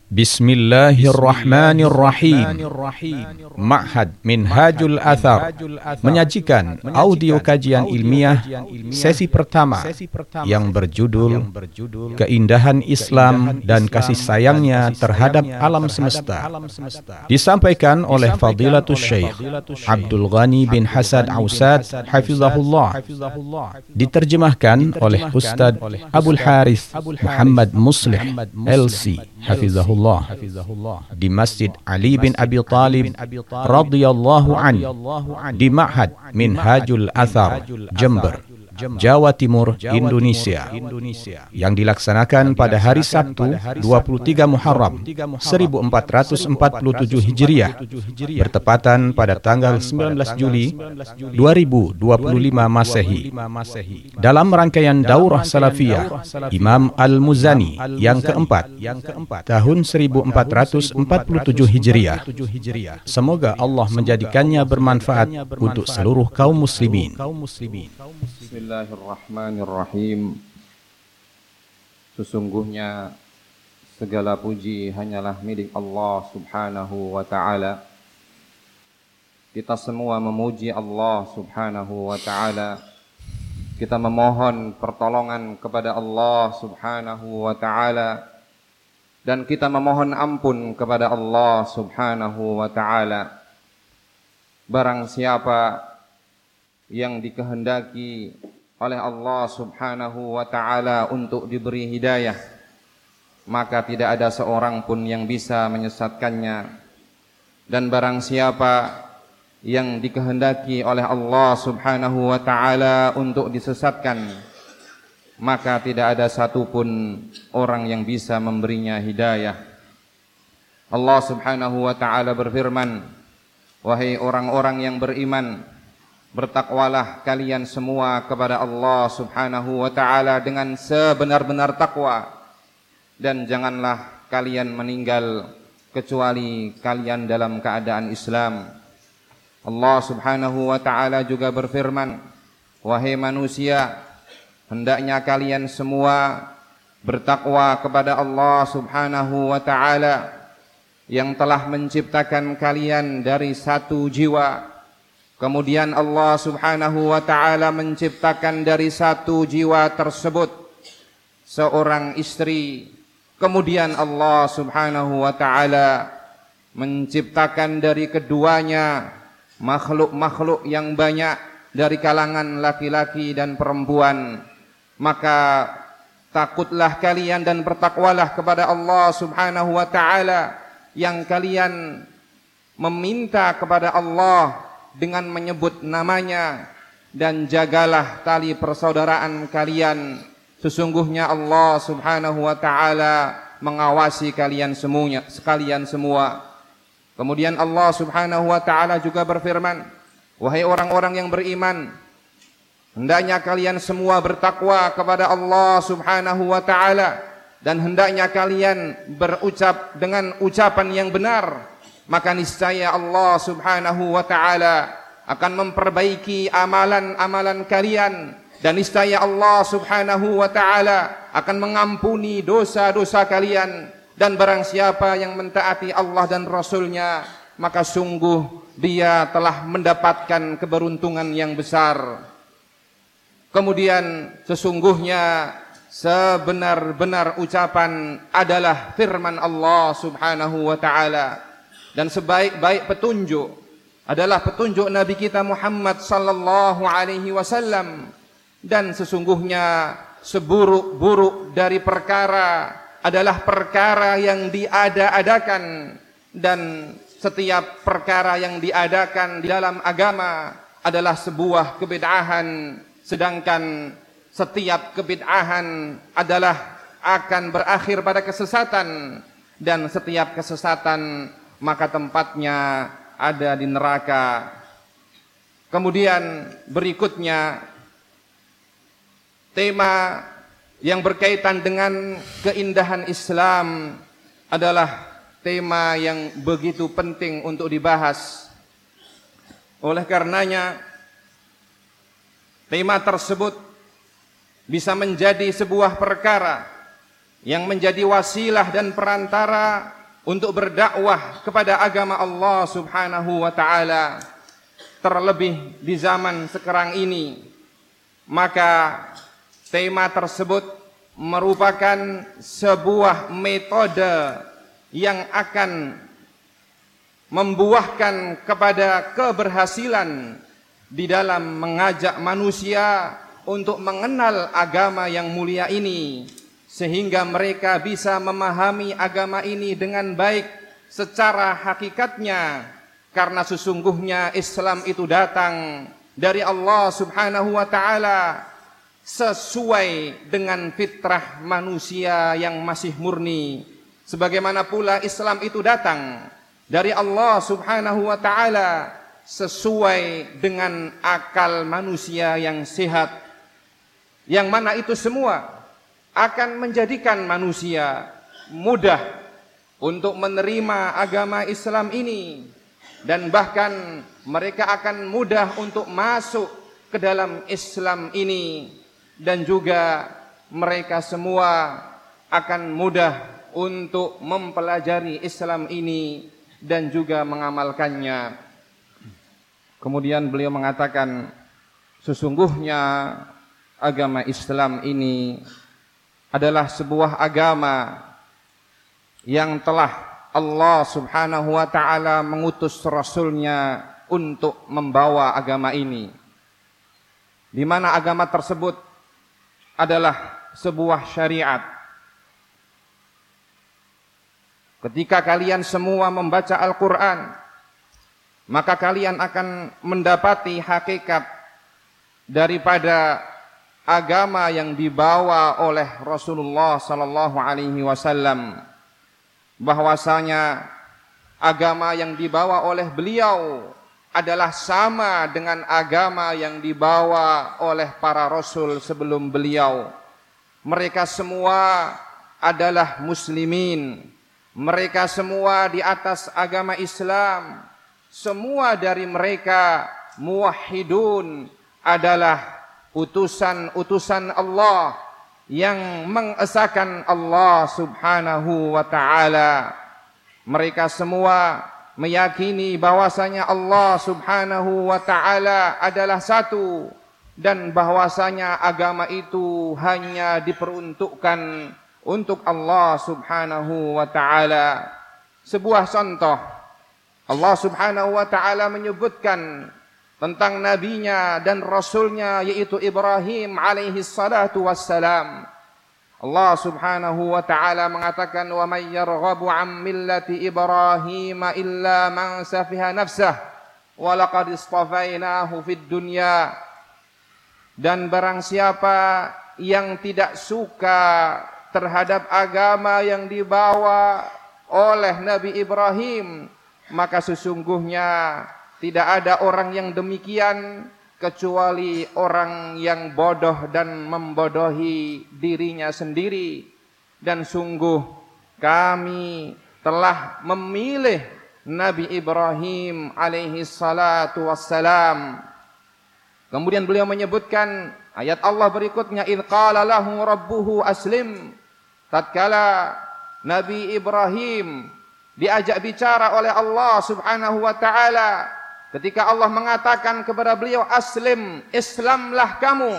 Bismillahirrahmanirrahim. Ma'had Minhajul Athar menyajikan audio kajian ilmiah sesi pertama yang berjudul Keindahan Islam dan Kasih Sayangnya Terhadap Alam Semesta, disampaikan oleh Fadilatul Syekh Abdul Ghani bin Hasan Ausad Hafizahullah, diterjemahkan oleh Ustadz Abul Harith Muhammad Muslih LC Hafizahullah di Masjid Ali bin Abi Thalib radhiyallahu an di Ma'had Minhajul Athar, Jember, Jawa Timur, Indonesia, yang dilaksanakan pada hari Sabtu 23 Muharram 1447 Hijriah bertepatan pada tanggal 19 Juli 2025 Masehi, dalam rangkaian Daurah Salafiyah Imam Al-Muzani yang keempat tahun 1447 Hijriah. Semoga Allah menjadikannya bermanfaat untuk seluruh kaum muslimin. Bismillahirrahmanirrahim. Sesungguhnya segala puji hanyalah milik Allah Subhanahu wa ta'ala. Kita semua memuji Allah Subhanahu wa ta'ala. Kita memohon pertolongan kepada Allah Subhanahu wa ta'ala, dan kita memohon ampun kepada Allah Subhanahu wa ta'ala. Barang siapa yang dikehendaki oleh Allah Subhanahu wa ta'ala untuk diberi hidayah, maka tidak ada seorang pun yang bisa menyesatkannya. Dan barang siapa yang dikehendaki oleh Allah Subhanahu wa ta'ala untuk disesatkan, maka tidak ada satupun orang yang bisa memberinya hidayah. Allah Subhanahu wa ta'ala berfirman, wahai orang-orang yang beriman, bertakwalah kalian semua kepada Allah Subhanahu wa ta'ala dengan sebenar-benar takwa, dan janganlah kalian meninggal kecuali kalian dalam keadaan Islam. Allah Subhanahu wa ta'ala juga berfirman, wahai manusia, hendaknya kalian semua bertakwa kepada Allah Subhanahu wa ta'ala yang telah menciptakan kalian dari satu jiwa. Kemudian Allah Subhanahu wa ta'ala menciptakan dari satu jiwa tersebut seorang istri. Kemudian Allah Subhanahu wa ta'ala menciptakan dari keduanya makhluk-makhluk yang banyak dari kalangan laki-laki dan perempuan. Maka takutlah kalian dan bertakwalah kepada Allah Subhanahu wa ta'ala yang kalian meminta kepada Allah dengan menyebut namanya, dan jagalah tali persaudaraan kalian. Sesungguhnya Allah Subhanahu wa ta'ala mengawasi kalian semua. Kemudian Allah Subhanahu wa ta'ala juga berfirman, wahai orang-orang yang beriman, hendaknya kalian semua bertakwa kepada Allah Subhanahu wa ta'ala, dan hendaknya kalian berucap dengan ucapan yang benar. Maka niscaya Allah Subhanahu wa ta'ala akan memperbaiki amalan-amalan kalian, dan niscaya Allah Subhanahu wa ta'ala akan mengampuni dosa-dosa kalian. Dan barang siapa yang mentaati Allah dan Rasulnya, maka sungguh dia telah mendapatkan keberuntungan yang besar. Kemudian sesungguhnya sebenar-benar ucapan adalah firman Allah Subhanahu wa ta'ala, dan sebaik-baik petunjuk adalah petunjuk Nabi kita Muhammad sallallahu alaihi wasallam. Dan sesungguhnya seburuk-buruk dari perkara adalah perkara yang diada-adakan, dan setiap perkara yang diadakan di dalam agama adalah sebuah kebid'ahan, sedangkan setiap kebid'ahan adalah akan berakhir pada kesesatan, dan setiap kesesatan maka tempatnya ada di neraka. Kemudian berikutnya, tema yang berkaitan dengan keindahan Islam adalah tema yang begitu penting untuk dibahas. Oleh karenanya, tema tersebut bisa menjadi sebuah perkara yang menjadi wasilah dan perantara untuk berdakwah kepada agama Allah Subhanahu wa taala, terlebih di zaman sekarang ini. Maka tema tersebut merupakan sebuah metode yang akan membuahkan kepada keberhasilan di dalam mengajak manusia untuk mengenal agama yang mulia ini, sehingga mereka bisa memahami agama ini dengan baik secara hakikatnya, karena sesungguhnya Islam itu datang dari Allah Subhanahu wa taala sesuai dengan fitrah manusia yang masih murni. Sebagaimana pula Islam itu datang dari Allah Subhanahu wa taala sesuai dengan akal manusia yang sehat, yang mana itu semua akan menjadikan manusia mudah untuk menerima agama Islam ini, dan bahkan mereka akan mudah untuk masuk ke dalam Islam ini, dan juga mereka semua akan mudah untuk mempelajari Islam ini dan juga mengamalkannya. Kemudian beliau mengatakan, sesungguhnya agama Islam ini adalah sebuah agama yang telah Allah Subhanahu wa taala mengutus Rasulnya untuk membawa agama ini, di mana agama tersebut adalah sebuah syariat. Ketika kalian semua membaca Al-Quran, maka kalian akan mendapati hakikat daripada agama yang dibawa oleh Rasulullah sallallahu alaihi wasallam, bahwasanya agama yang dibawa oleh beliau adalah sama dengan agama yang dibawa oleh para rasul sebelum beliau. Mereka semua adalah muslimin, mereka semua di atas agama Islam, semua dari mereka muwahhidun, adalah utusan-utusan Allah yang mengesahkan Allah Subhanahu wa taala. Mereka semua meyakini bahwasanya Allah Subhanahu wa taala adalah satu, dan bahwasanya agama itu hanya diperuntukkan untuk Allah Subhanahu wa taala. Sebuah contoh, Allah Subhanahu wa taala menyebutkan tentang nabinya dan rasulnya, yaitu Ibrahim alaihi salatu wassalam. Allah Subhanahu wa taala mengatakan, wa may yarghabu 'an millati Ibrahim illa man safiha nafsah wa laqad istafainahu fid dunya. Dan barang siapa yang tidak suka terhadap agama yang dibawa oleh Nabi Ibrahim, maka sesungguhnya tidak ada orang yang demikian kecuali orang yang bodoh dan membodohi dirinya sendiri. Dan sungguh kami telah memilih Nabi Ibrahim alaihi salatu wassalam. Kemudian beliau menyebutkan ayat Allah berikutnya, idz qala lahu rabbuhu aslim. Tatkala Nabi Ibrahim diajak bicara oleh Allah Subhanahu wa taala, ketika Allah mengatakan kepada beliau, aslim, Islamlah kamu,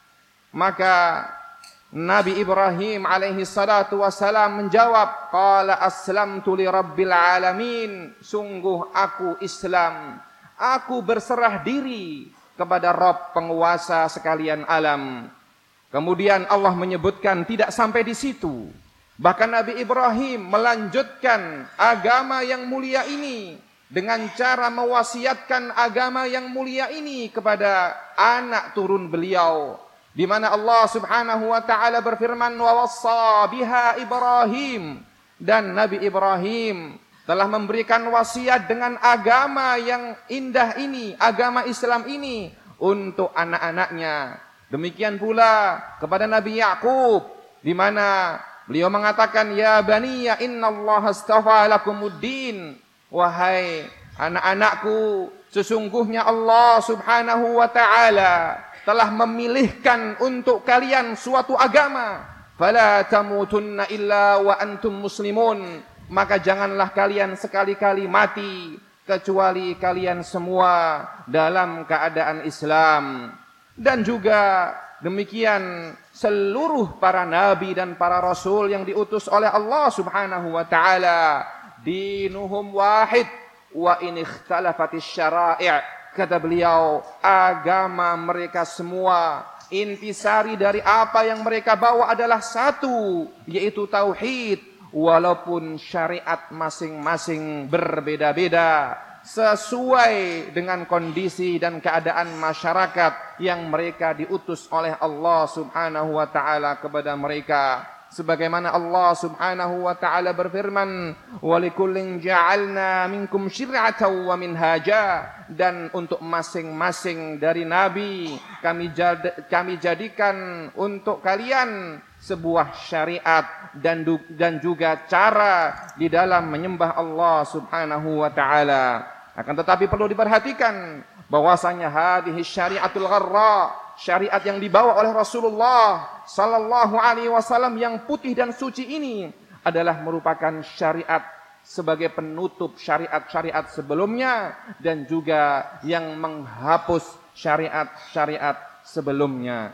maka Nabi Ibrahim alaihi salatu wassalam menjawab, qala aslamtu li rabbil alamin. Sungguh aku Islam, aku berserah diri kepada Rabb penguasa sekalian alam. Kemudian Allah menyebutkan tidak sampai di situ. Bahkan Nabi Ibrahim melanjutkan agama yang mulia ini dengan cara mewasiatkan agama yang mulia ini kepada anak turun beliau, di mana Allah Subhanahu wa taala berfirman, wa wassa biha Ibrahim. Dan Nabi Ibrahim telah memberikan wasiat dengan agama yang indah ini, agama Islam ini, untuk anak-anaknya. Demikian pula kepada Nabi Yakub, di mana beliau mengatakan, ya baniya innallaha astafa lakumuddin. Wahai anak-anakku, sesungguhnya Allah Subhanahu wa taala telah memilihkan untuk kalian suatu agama. Fala tamutunna illa wa antum muslimun. maka janganlah kalian sekali-kali mati kecuali kalian semua dalam keadaan Islam. Dan juga demikian seluruh para nabi dan para rasul yang diutus oleh Allah Subhanahu wa taala, dinuhum wahid wa in ikhtalafatis syara'i'. Kata beliau, agama mereka semua, intisari dari apa yang mereka bawa adalah satu, yaitu tauhid, walaupun syariat masing-masing berbeda-beda sesuai dengan kondisi dan keadaan masyarakat yang mereka diutus oleh Allah Subhanahu wa taala kepada mereka. Sebagaimana Allah Subhanahu wa taala berfirman, "Walikullin ja'alna minkum syir'atan wa minhaja." Dan untuk masing-masing dari nabi kami jadikan untuk kalian sebuah syariat dan juga cara di dalam menyembah Allah Subhanahu wa taala. Akan tetapi perlu diperhatikan bahwasanya hadhihi syariatul gharra, syariat yang dibawa oleh Rasulullah sallallahu alaihi wasallam yang putih dan suci ini adalah merupakan syariat sebagai penutup syariat-syariat sebelumnya dan juga yang menghapus syariat-syariat sebelumnya.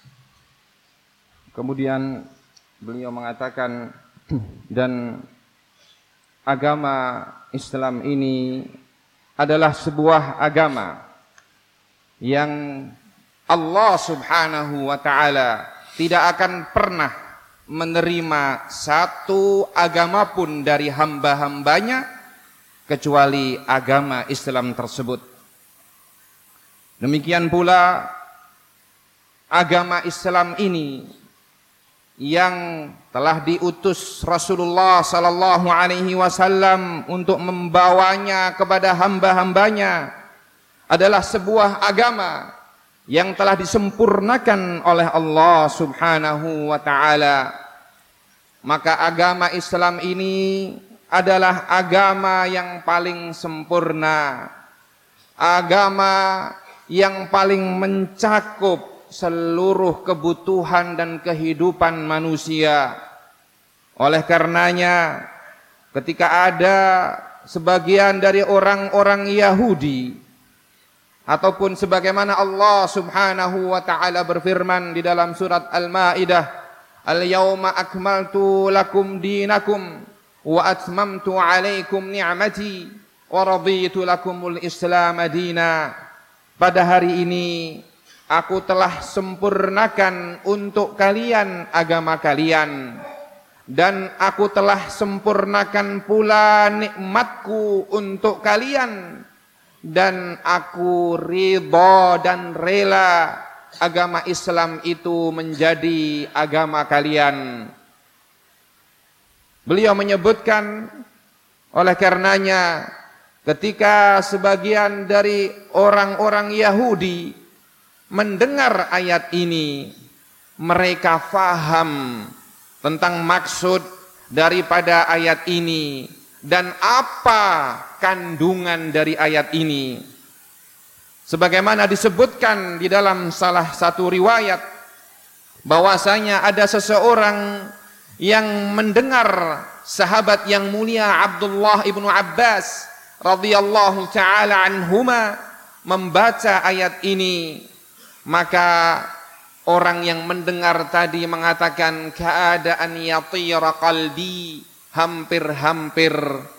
Kemudian beliau mengatakan, dan agama Islam ini adalah sebuah agama yang Allah Subhanahu wa taala tidak akan pernah menerima satu agama pun dari hamba-hambanya kecuali agama Islam tersebut. Demikian pula agama Islam ini yang telah diutus Rasulullah sallallahu alaihi wasallam untuk membawanya kepada hamba-hambanya adalah sebuah agama yang telah disempurnakan oleh Allah Subhanahu wa taala. Maka agama Islam ini adalah agama yang paling sempurna, agama yang paling mencakup seluruh kebutuhan dan kehidupan manusia. Oleh karenanya, ketika ada sebagian dari orang-orang Yahudi ataupun sebagaimana Allah Subhanahu wa taala berfirman di dalam surat Al-Maidah, "Al-yauma akmaltu lakum dinakum wa atmamtu 'alaikum ni'mati wa raditu lakumul Islam dina." Pada hari ini aku telah sempurnakan untuk kalian agama kalian, dan aku telah sempurnakan pula nikmatku untuk kalian, dan aku ridha dan rela agama Islam itu menjadi agama kalian. Beliau menyebutkan, oleh karenanya ketika sebagian dari orang-orang Yahudi mendengar ayat ini, mereka faham tentang maksud daripada ayat ini dan apa kandungan dari ayat ini. Sebagaimana disebutkan di dalam salah satu riwayat bahwasanya ada seseorang yang mendengar sahabat yang mulia Abdullah ibnu Abbas radhiyallahu taala anhuma membaca ayat ini, maka orang yang mendengar tadi mengatakan, keadaan yatira qalbi, hampir-hampir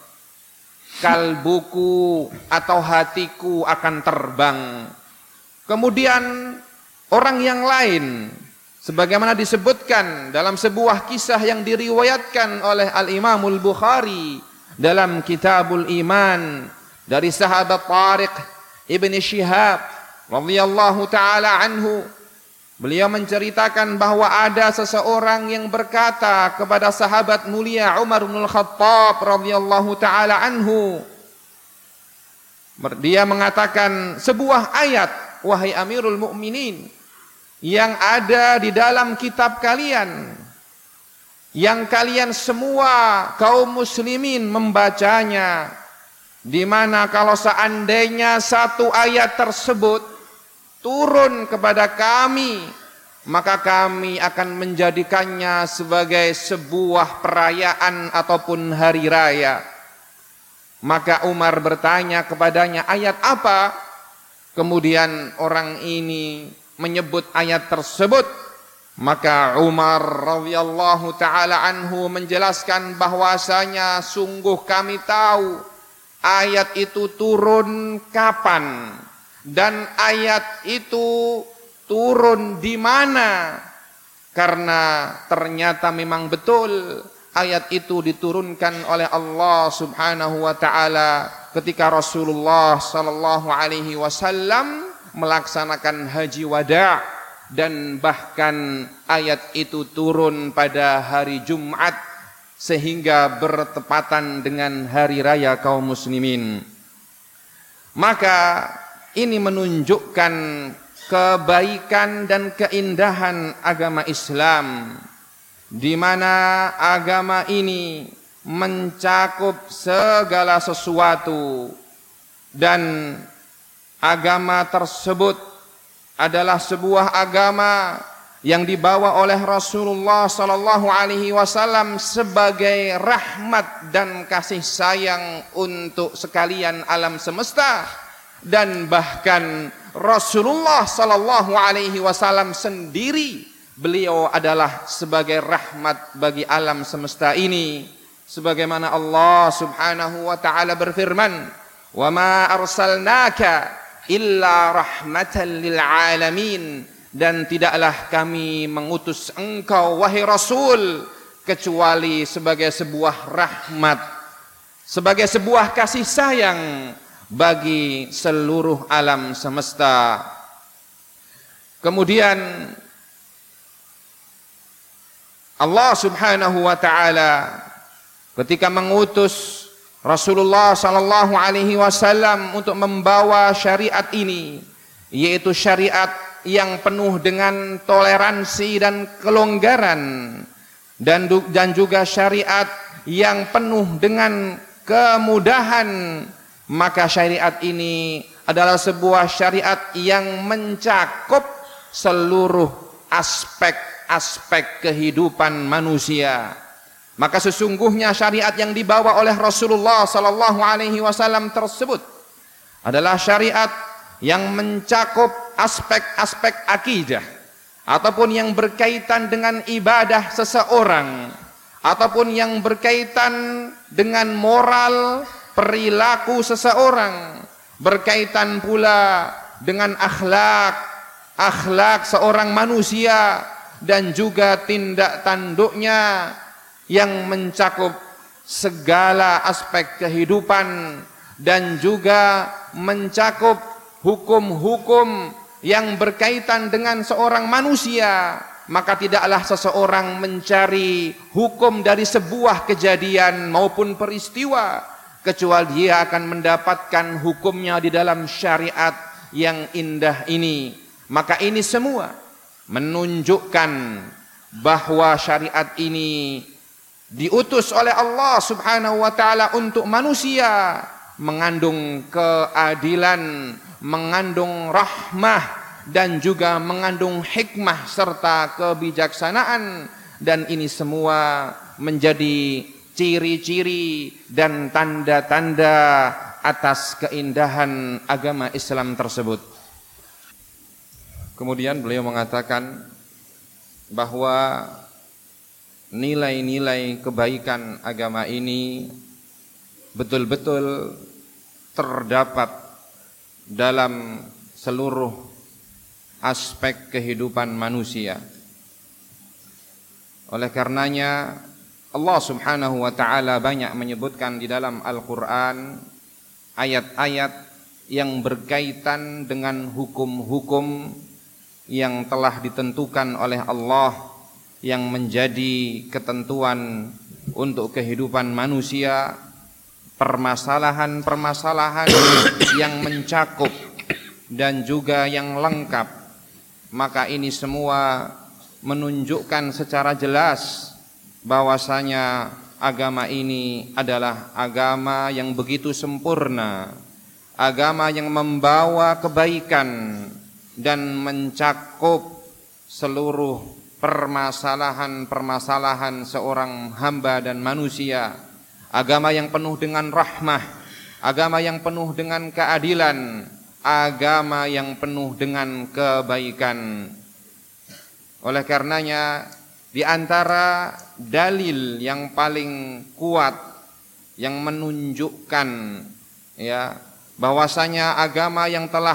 kalbuku atau hatiku akan terbang. Kemudian orang yang lain, sebagaimana disebutkan dalam sebuah kisah yang diriwayatkan oleh Al-Imamul Bukhari dalam Kitabul Iman dari sahabat Tariq ibn Shihab radhiyallahu taala anhu, beliau menceritakan bahwa ada seseorang yang berkata kepada sahabat mulia Umar bin Khattab radhiyallahu taala anhu. Dia mengatakan sebuah ayat, wahai Amirul Mukminin, yang ada di dalam kitab kalian, yang kalian semua kaum muslimin membacanya, di mana kalau seandainya satu ayat tersebut turun kepada kami maka kami akan menjadikannya sebagai sebuah perayaan ataupun hari raya. Maka Umar bertanya kepadanya, ayat apa? Kemudian orang ini menyebut ayat tersebut. Maka Umar radhiyallahu taala anhu menjelaskan bahwasanya sungguh kami tahu ayat itu turun kapan dan ayat itu turun di mana, karena ternyata memang betul ayat itu diturunkan oleh Allah Subhanahu wa taala ketika Rasulullah sallallahu alaihi wasallam melaksanakan haji wada, dan bahkan ayat itu turun pada hari Jumat sehingga bertepatan dengan hari raya kaum muslimin. Maka ini menunjukkan kebaikan dan keindahan agama Islam, di mana agama ini mencakup segala sesuatu, dan agama tersebut adalah sebuah agama yang dibawa oleh Rasulullah sallallahu alaihi wasallam sebagai rahmat dan kasih sayang untuk sekalian alam semesta, dan bahkan Rasulullah sallallahu alaihi wasallam sendiri, beliau adalah sebagai rahmat bagi alam semesta ini, sebagaimana Allah Subhanahu wa taala berfirman, "Wa ma arsalnaka illa rahmatan lil alamin," dan tidaklah kami mengutus engkau wahai Rasul kecuali sebagai sebuah rahmat, sebagai sebuah kasih sayang bagi seluruh alam semesta. Kemudian Allah Subhanahu wa taala ketika mengutus Rasulullah sallallahu alaihi wasallam untuk membawa syariat ini, yaitu syariat yang penuh dengan toleransi dan kelonggaran, dan juga syariat yang penuh dengan kemudahan, maka syariat ini adalah sebuah syariat yang mencakup seluruh aspek-aspek kehidupan manusia. Maka sesungguhnya syariat yang dibawa oleh Rasulullah sallallahu alaihi wasallam tersebut adalah syariat yang mencakup aspek-aspek akidah, ataupun yang berkaitan dengan ibadah seseorang, ataupun yang berkaitan dengan moral perilaku seseorang, berkaitan pula dengan akhlak seorang manusia, dan juga tindak tanduknya yang mencakup segala aspek kehidupan, dan juga mencakup hukum-hukum yang berkaitan dengan seorang manusia. Maka tidaklah seseorang mencari hukum dari sebuah kejadian maupun peristiwa kecuali dia akan mendapatkan hukumnya di dalam syariat yang indah ini. Maka ini semua menunjukkan bahwa syariat ini diutus oleh Allah Subhanahu wa taala untuk manusia, mengandung keadilan, mengandung rahmah, dan juga mengandung hikmah serta kebijaksanaan. Dan ini semua menjadi ciri-ciri dan tanda-tanda atas keindahan agama Islam tersebut. Kemudian beliau mengatakan bahwa nilai-nilai kebaikan agama ini betul-betul terdapat dalam seluruh aspek kehidupan manusia. Oleh karenanya Allah Subhanahu wa taala banyak menyebutkan di dalam Al-Qur'an ayat-ayat yang berkaitan dengan hukum-hukum yang telah ditentukan oleh Allah, yang menjadi ketentuan untuk kehidupan manusia, permasalahan-permasalahan yang mencakup dan juga yang lengkap. Maka ini semua menunjukkan secara jelas bahwasanya agama ini adalah agama yang begitu sempurna, agama yang membawa kebaikan dan mencakup seluruh permasalahan-permasalahan seorang hamba dan manusia. Agama yang penuh dengan rahmah, agama yang penuh dengan keadilan, agama yang penuh dengan kebaikan. Oleh karenanya, di antara dalil yang paling kuat yang menunjukkan bahwasanya agama yang telah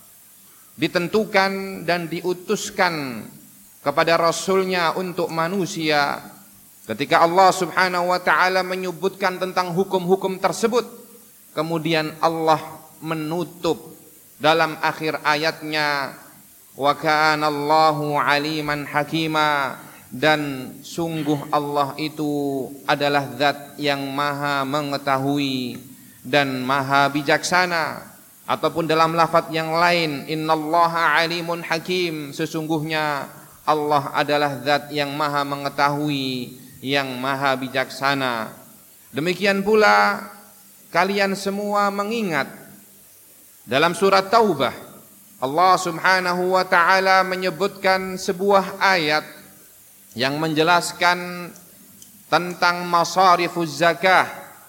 ditentukan dan diutuskan kepada Rasulnya untuk manusia, ketika Allah Subhanahu wa ta'ala menyebutkan tentang hukum-hukum tersebut, kemudian Allah menutup dalam akhir ayatnya, wa kana Allahu aliman hakima, dan sungguh Allah itu adalah zat yang maha mengetahui dan maha bijaksana. Ataupun dalam lafaz yang lain, innallaha alimun hakim, sesungguhnya Allah adalah zat yang maha mengetahui, yang maha bijaksana. Demikian pula kalian semua mengingat dalam surat Taubah, Allah Subhanahu wa ta'ala menyebutkan sebuah ayat yang menjelaskan tentang masarifuz zakah,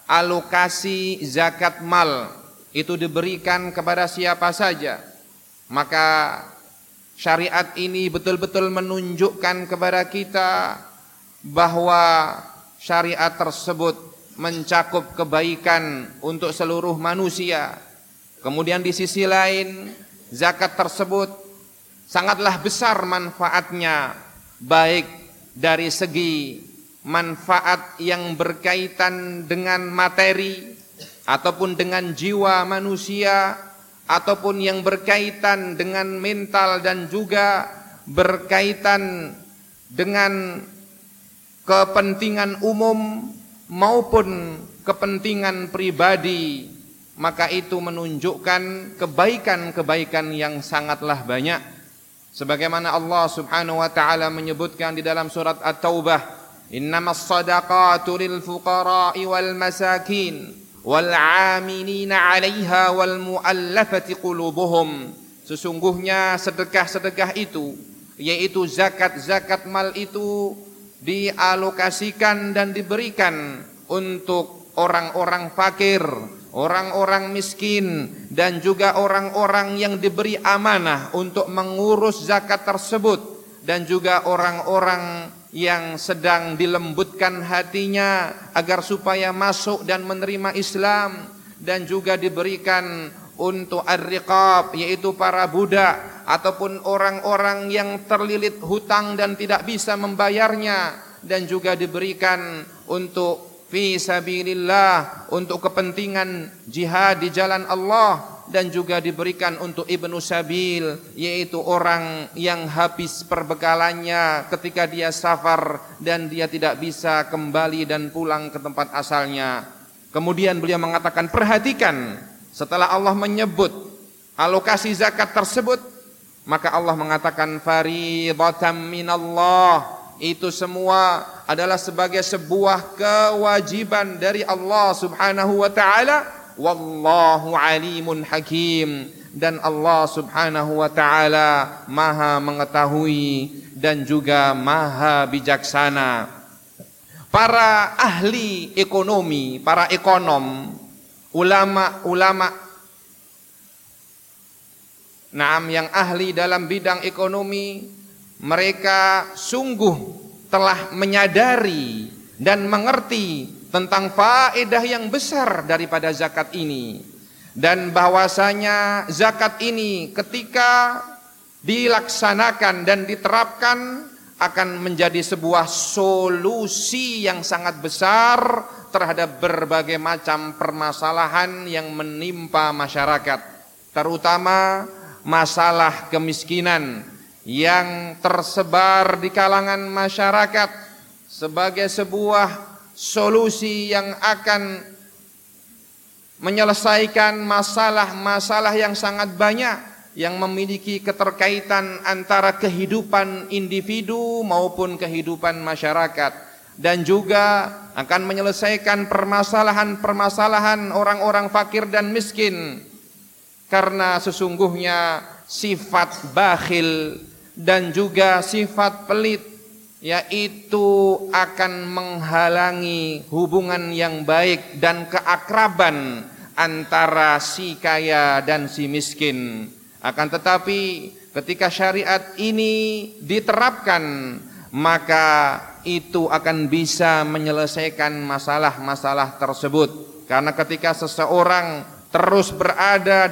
alokasi zakat mal itu diberikan kepada siapa saja. Maka syariat ini betul-betul menunjukkan kepada kita bahwa syariat tersebut mencakup kebaikan untuk seluruh manusia. Kemudian di sisi lain, zakat tersebut sangatlah besar manfaatnya, baik dari segi manfaat yang berkaitan dengan materi ataupun dengan jiwa manusia, ataupun yang berkaitan dengan mental dan juga berkaitan dengan kepentingan umum maupun kepentingan pribadi. Maka itu menunjukkan kebaikan-kebaikan yang sangatlah banyak. Sebagaimana Allah Subhanahu wa ta'ala menyebutkan di dalam surat At-Taubah, innamas sadaqatu lil fuqara'i wal masakin wal 'amilina 'alaiha wal mu'allafati qulubuhum. Sesungguhnya sedekah-sedekah itu, yaitu zakat-zakat mal itu, dialokasikan dan diberikan untuk orang-orang fakir, orang-orang miskin, dan juga orang-orang yang diberi amanah untuk mengurus zakat tersebut, dan juga orang-orang yang sedang dilembutkan hatinya agar supaya masuk dan menerima Islam, dan juga diberikan untuk ar-riqab, yaitu para budak ataupun orang-orang yang terlilit hutang dan tidak bisa membayarnya, dan juga diberikan untuk fi sabilillah, untuk kepentingan jihad di jalan Allah, dan juga diberikan untuk ibnu sabil, yaitu orang yang habis perbekalannya ketika dia safar dan dia tidak bisa kembali dan pulang ke tempat asalnya. Kemudian beliau mengatakan, perhatikan, setelah Allah menyebut alokasi zakat tersebut, maka Allah mengatakan faridatan minallah. Itu semua adalah sebagai sebuah kewajiban dari Allah Subhanahu wa ta'ala. Wallahu alimun hakim, dan Allah Subhanahu wa ta'ala maha mengetahui dan juga maha bijaksana. Para ahli ekonomi, para ekonom, ulama-ulama yang ahli dalam bidang ekonomi, mereka sungguh telah menyadari dan mengerti tentang faedah yang besar daripada zakat ini, dan bahwasanya zakat ini ketika dilaksanakan dan diterapkan akan menjadi sebuah solusi yang sangat besar terhadap berbagai macam permasalahan yang menimpa masyarakat, terutama masalah kemiskinan yang tersebar di kalangan masyarakat, sebagai sebuah solusi yang akan menyelesaikan masalah-masalah yang sangat banyak yang memiliki keterkaitan antara kehidupan individu maupun kehidupan masyarakat, dan juga akan menyelesaikan permasalahan-permasalahan orang-orang fakir dan miskin. Karena sesungguhnya sifat bakhil dan juga sifat pelit, yaitu akan menghalangi hubungan yang baik dan keakraban antara si kaya dan si miskin. Akan tetapi ketika syariat ini diterapkan, maka itu akan bisa menyelesaikan masalah-masalah tersebut. Karena ketika seseorang terus berada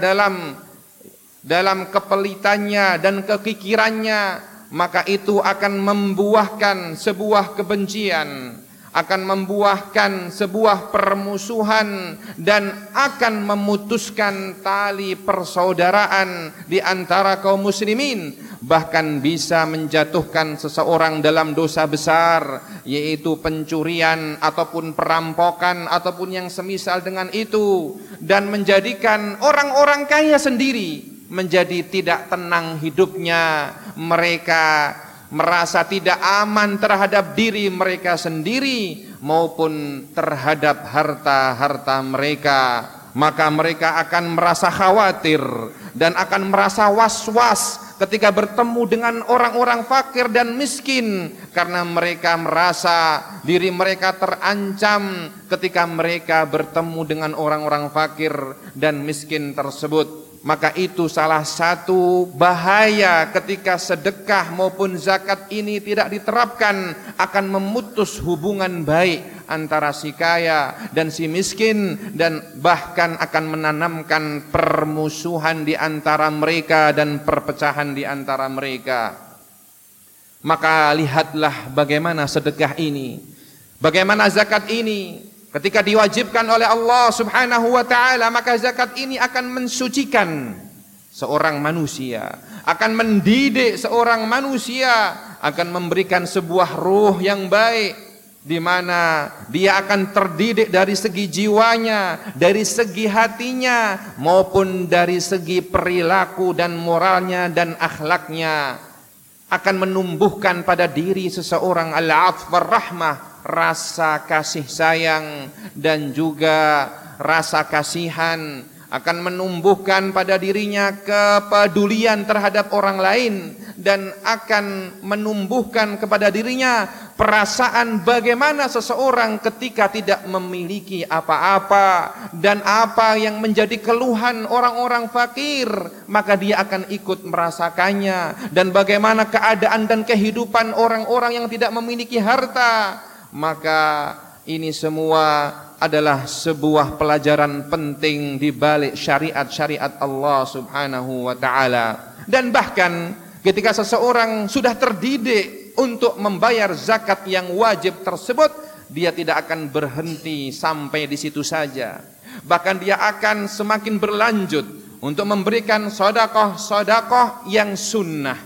dalam kepelitannya dan kekikirannya, maka itu akan membuahkan sebuah kebencian, akan membuahkan sebuah permusuhan, dan akan memutuskan tali persaudaraan di antara kaum muslimin, bahkan bisa menjatuhkan seseorang dalam dosa besar, yaitu pencurian ataupun perampokan ataupun yang semisal dengan itu, dan menjadikan orang-orang kaya sendiri menjadi tidak tenang hidupnya. Mereka merasa tidak aman terhadap diri mereka sendiri maupun terhadap harta-harta mereka. Maka mereka akan merasa khawatir dan akan merasa was-was ketika bertemu dengan orang-orang fakir dan miskin, karena mereka merasa diri mereka terancam ketika mereka bertemu dengan orang-orang fakir dan miskin tersebut. Maka itu salah satu bahaya ketika sedekah maupun zakat ini tidak diterapkan, akan memutus hubungan baik antara si kaya dan si miskin, dan bahkan akan menanamkan permusuhan di antara mereka dan perpecahan di antara mereka. Maka lihatlah bagaimana sedekah ini, bagaimana zakat ini ketika diwajibkan oleh Allah Subhanahu wa ta'ala, maka zakat ini akan mensucikan seorang manusia, akan mendidik seorang manusia, akan memberikan sebuah ruh yang baik, di mana dia akan terdidik dari segi jiwanya, dari segi hatinya, maupun dari segi perilaku dan moralnya dan akhlaknya. Akan menumbuhkan pada diri seseorang al-'athf war-rahmah, rasa kasih sayang dan juga rasa kasihan. Akan menumbuhkan pada dirinya kepedulian terhadap orang lain, dan akan menumbuhkan kepada dirinya perasaan bagaimana seseorang ketika tidak memiliki apa-apa dan apa yang menjadi keluhan orang-orang fakir, maka dia akan ikut merasakannya, dan bagaimana keadaan dan kehidupan orang-orang yang tidak memiliki harta. Maka ini semua adalah sebuah pelajaran penting di balik syariat-syariat Allah Subhanahu wa ta'ala. Dan bahkan ketika seseorang sudah terdidik untuk membayar zakat yang wajib tersebut, dia tidak akan berhenti sampai di situ saja. Bahkan dia akan semakin berlanjut untuk memberikan sedekah yang sunnah,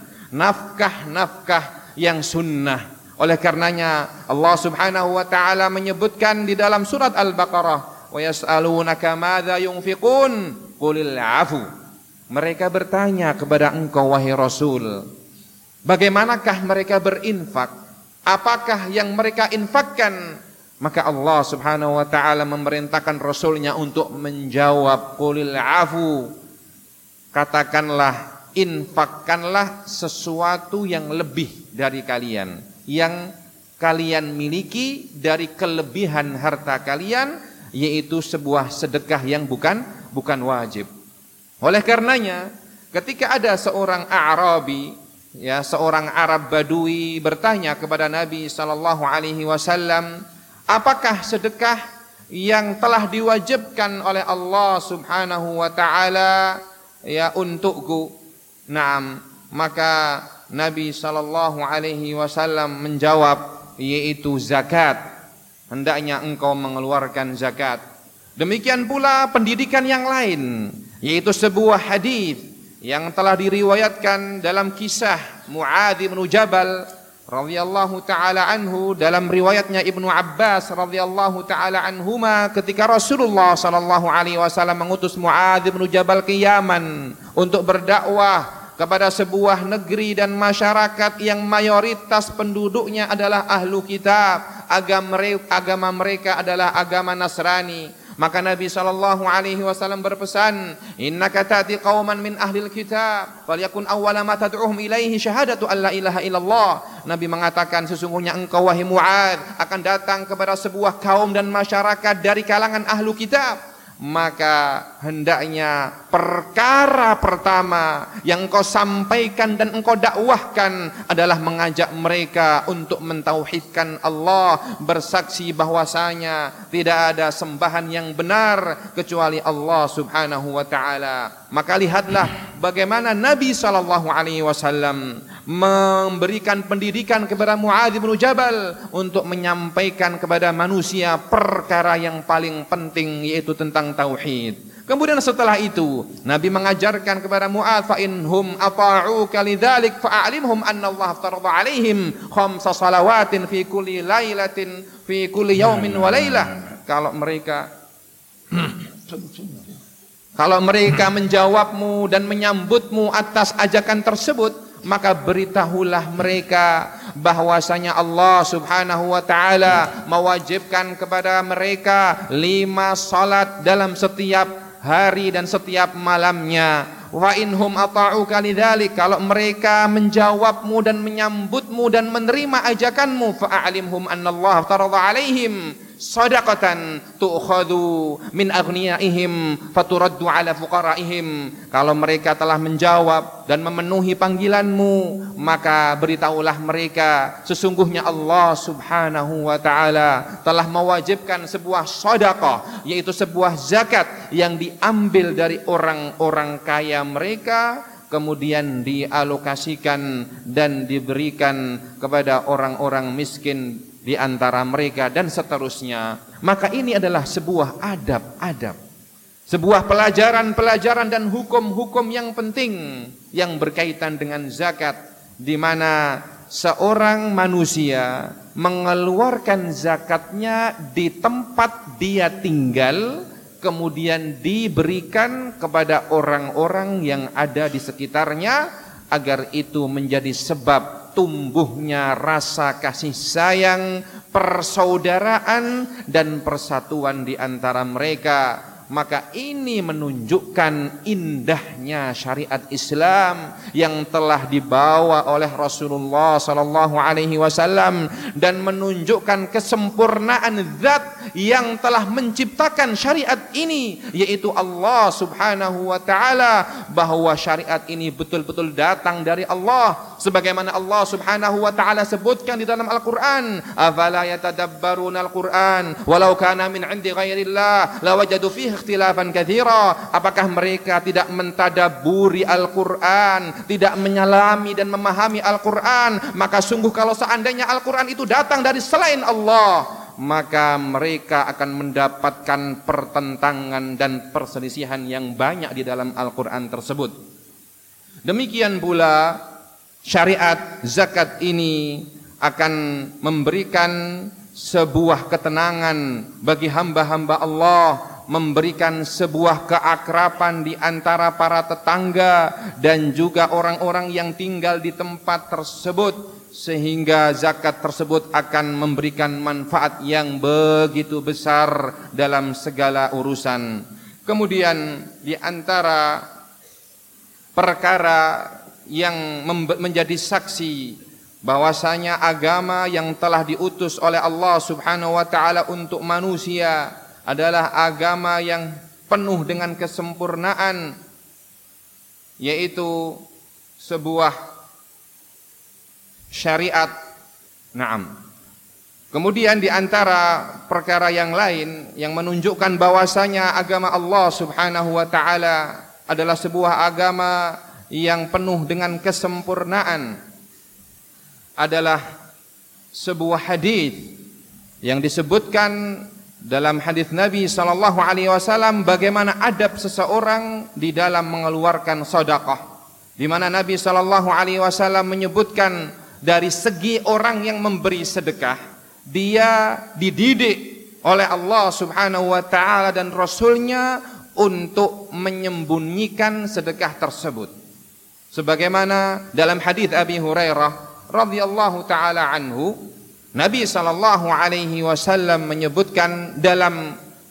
nafkah yang sunnah. Oleh karenanya Allah Subhanahu wa ta'ala menyebutkan di dalam surat Al-Baqarah, wa yas'alunaka madza yunfiqun qulil 'afu. Mereka bertanya kepada engkau wahai Rasul, bagaimanakah mereka berinfak? Apakah yang mereka infakkan? Maka Allah Subhanahu wa ta'ala memerintahkan Rasulnya untuk menjawab, qulil 'afu. Katakanlah, infakkanlah sesuatu yang lebih dari kalian, yang kalian miliki dari kelebihan harta kalian, yaitu sebuah sedekah yang bukan wajib. Oleh karenanya ketika ada seorang A'rabi, seorang Arab Badui bertanya kepada Nabi sallallahu alaihi wasallam, apakah sedekah yang telah diwajibkan oleh Allah Subhanahu wa ta'ala untukku? Naam, maka Nabi sallallahu alaihi wasallam menjawab, yaitu zakat. Hendaknya engkau mengeluarkan zakat. Demikian pula pendidikan yang lain, yaitu sebuah hadis yang telah diriwayatkan dalam kisah Mu'adz bin Jabal radhiyallahu taala anhu, dalam riwayatnya Ibnu Abbas radhiyallahu taala anhuma, ketika Rasulullah sallallahu alaihi wasallam mengutus Mu'adz bin Jabal ke Yaman untuk berdakwah kepada sebuah negeri dan masyarakat yang mayoritas penduduknya adalah ahlu kitab, agama mereka adalah agama Nasrani. Maka Nabi SAW berpesan, innaka ta'ti qauman min ahlil kitab, falyakun awwala ma tad'uhum ilaihi syahadatu an la ilaha illallah. Nabi mengatakan, sesungguhnya engkau wahai Mu'adz akan datang kepada sebuah kaum dan masyarakat dari kalangan ahlu kitab. Maka hendaknya perkara pertama yang engkau sampaikan dan engkau dakwahkan adalah mengajak mereka untuk mentauhidkan Allah, bersaksi bahwasanya tidak ada sembahan yang benar kecuali Allah Subhanahu wa taala. Maka lihatlah bagaimana Nabi SAW memberikan pendidikan kepada Mu'adz bin Jabal untuk menyampaikan kepada manusia perkara yang paling penting, yaitu tentang tauhid. Kemudian setelah itu Nabi mengajarkan kepada Mu'adz, fa inhum ata'uka lidzalik fa'alimhum anna Allah aftarada 'alaihim khamsa salawatin fi kulli lailatin fi kulli yaumin wa lailah. Kalau mereka menjawabmu dan menyambutmu atas ajakan tersebut, maka beritahulah mereka bahwasanya Allah Subhanahu wa taala mewajibkan kepada mereka 5 salat dalam setiap hari dan setiap malamnya. Wa inhum ata'uka lidzalik, kalau mereka menjawabmu dan menyambutmu dan menerima ajakanmu, fa'alimhum annallaha aftarada 'alaihim shadaqatan tu'khadhu min aghniyaihim faturaddu 'ala fuqaraihim. Kalau mereka telah menjawab dan memenuhi panggilanmu, maka beritahulah mereka sesungguhnya Allah Subhanahu wa taala telah mewajibkan sebuah sedekah, yaitu sebuah zakat yang diambil dari orang-orang kaya mereka, kemudian dialokasikan dan diberikan kepada orang-orang miskin di antara mereka, dan seterusnya. Maka ini adalah sebuah adab-adab, sebuah pelajaran-pelajaran dan hukum-hukum yang penting yang berkaitan dengan zakat, di mana seorang manusia mengeluarkan zakatnya di tempat dia tinggal, kemudian diberikan kepada orang-orang yang ada di sekitarnya, agar itu menjadi sebab tumbuhnya rasa kasih sayang, persaudaraan dan persatuan di antara mereka. Maka ini menunjukkan indahnya syariat Islam yang telah dibawa oleh Rasulullah sallallahu alaihi wasallam, dan menunjukkan kesempurnaan zat yang telah menciptakan syariat ini, yaitu Allah Subhanahu wa taala, bahwa syariat ini betul-betul datang dari Allah, sebagaimana Allah Subhanahu wa taala sebutkan di dalam Al-Qur'an, afala yatadabbaruna al-Qur'an walau kana min 'indi ghairillah lawajadu fihi ikhtilafan katsira. Apakah mereka tidak mentadaburi Al-Qur'an, tidak menyelami dan memahami Al-Qur'an? Maka sungguh kalau seandainya Al-Qur'an itu datang dari selain Allah, maka mereka akan mendapatkan pertentangan dan perselisihan yang banyak di dalam Al-Qur'an tersebut. Demikian pula syariat zakat ini akan memberikan sebuah ketenangan bagi hamba-hamba Allah, memberikan sebuah keakraban di antara para tetangga dan juga orang-orang yang tinggal di tempat tersebut, sehingga zakat tersebut akan memberikan manfaat yang begitu besar dalam segala urusan. Kemudian di antara perkara yang menjadi saksi bahwasanya agama yang telah diutus oleh Allah Subhanahu wa taala untuk manusia adalah agama yang penuh dengan kesempurnaan, yaitu sebuah syariat. Naam. Kemudian di antara perkara yang lain yang menunjukkan bahwasanya agama Allah Subhanahu wa taala adalah sebuah agama yang penuh dengan kesempurnaan adalah sebuah hadis yang disebutkan dalam hadis Nabi sallallahu alaihi wasallam bagaimana adab seseorang di dalam mengeluarkan sedekah, di mana Nabi sallallahu alaihi wasallam menyebutkan dari segi orang yang memberi sedekah, dia dididik oleh Allah Subhanahu wa taala dan Rasulnya untuk menyembunyikan sedekah tersebut. Sebagaimana dalam hadis Abi Hurairah radhiyallahu taala anhu, Nabi sallallahu alaihi wasallam menyebutkan dalam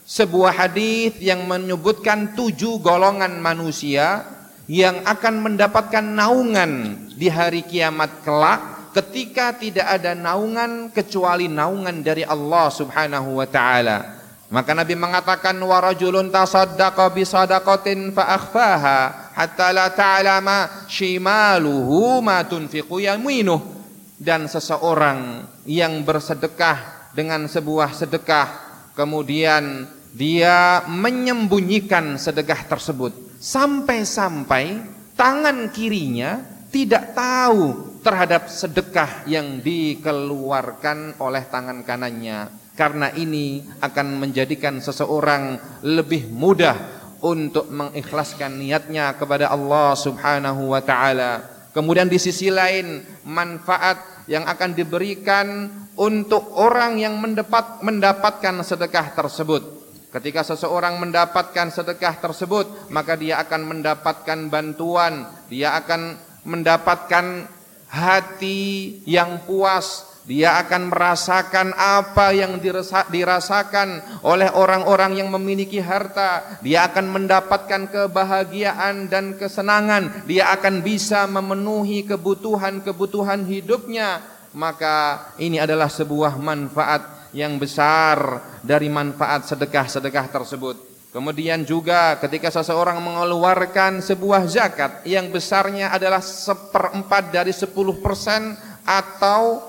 sebuah hadis yang menyebutkan 7 golongan manusia yang akan mendapatkan naungan di hari kiamat kelak, ketika tidak ada naungan kecuali naungan dari Allah Subhanahu wa taala. Maka Nabi mengatakan, wa rajulun tasaddaqa bi sadaqatin fa akhfaha hatta la ta'lama shimaluhu ma tunfiqu yaminuh. Dan seseorang yang bersedekah dengan sebuah sedekah, kemudian dia menyembunyikan sedekah tersebut sampai-sampai tangan kirinya tidak tahu terhadap sedekah yang dikeluarkan oleh tangan kanannya. Karena ini akan menjadikan seseorang lebih mudah untuk mengikhlaskan niatnya kepada Allah Subhanahu wa taala. Kemudian di sisi lain, manfaat yang akan diberikan untuk orang yang mendapatkan sedekah tersebut. Ketika seseorang mendapatkan sedekah tersebut, maka dia akan mendapatkan bantuan, dia akan mendapatkan hati yang puas, dia akan merasakan apa yang dirasakan oleh orang-orang yang memiliki harta. Dia akan mendapatkan kebahagiaan dan kesenangan. Dia akan bisa memenuhi kebutuhan-kebutuhan hidupnya. Maka ini adalah sebuah manfaat yang besar dari manfaat sedekah-sedekah tersebut. Kemudian juga ketika seseorang mengeluarkan sebuah zakat yang besarnya adalah 1/4 dari 10% atau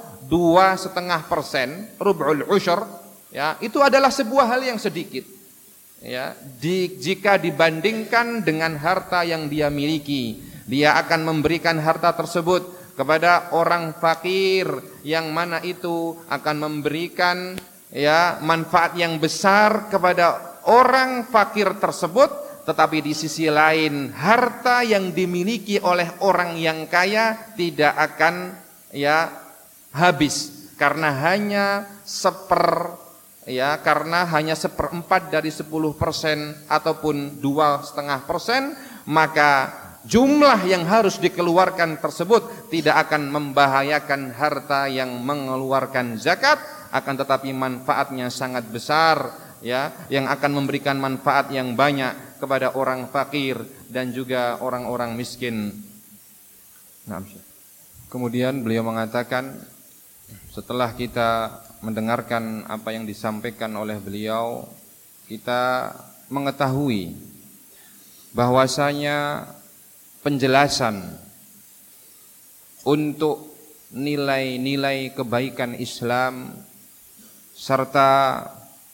2,5%, rub'ul usyr, ya, itu adalah sebuah hal yang sedikit, ya, jika dibandingkan dengan harta yang dia miliki. Dia akan memberikan harta tersebut kepada orang fakir, yang mana itu akan memberikan, ya, manfaat yang besar kepada orang fakir tersebut. Tetapi di sisi lain, harta yang dimiliki oleh orang yang kaya tidak akan, ya, habis, karena hanya 1/4 dari 10% ataupun 2,5%, maka jumlah yang harus dikeluarkan tersebut tidak akan membahayakan harta yang mengeluarkan zakat, akan tetapi manfaatnya sangat besar, ya, yang akan memberikan manfaat yang banyak kepada orang fakir dan juga orang-orang miskin. Nah, kemudian beliau mengatakan, setelah kita mendengarkan apa yang disampaikan oleh beliau, kita mengetahui bahwasanya penjelasan untuk nilai-nilai kebaikan Islam serta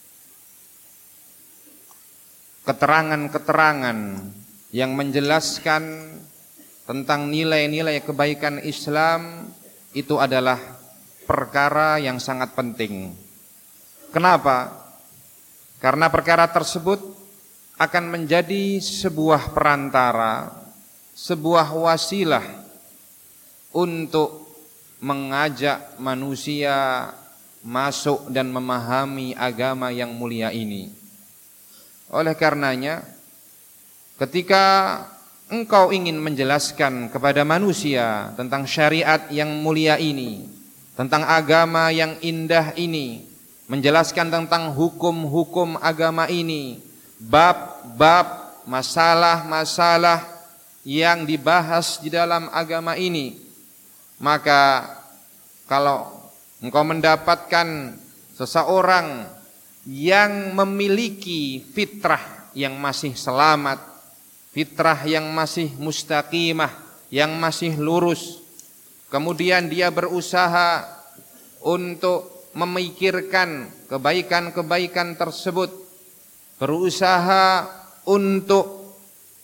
keterangan-keterangan yang menjelaskan tentang nilai-nilai kebaikan Islam itu adalah perkara yang sangat penting. Kenapa? Karena perkara tersebut akan menjadi sebuah perantara, sebuah wasilah untuk mengajak manusia masuk dan memahami agama yang mulia ini. Oleh karenanya, ketika engkau ingin menjelaskan kepada manusia tentang syariat yang mulia ini, tentang agama yang indah ini, menjelaskan tentang hukum-hukum agama ini, bab-bab, masalah-masalah yang dibahas di dalam agama ini, maka kalau engkau mendapatkan seseorang yang memiliki fitrah yang masih selamat, fitrah yang masih mustaqimah, yang masih lurus, kemudian dia berusaha untuk memikirkan kebaikan-kebaikan tersebut, berusaha untuk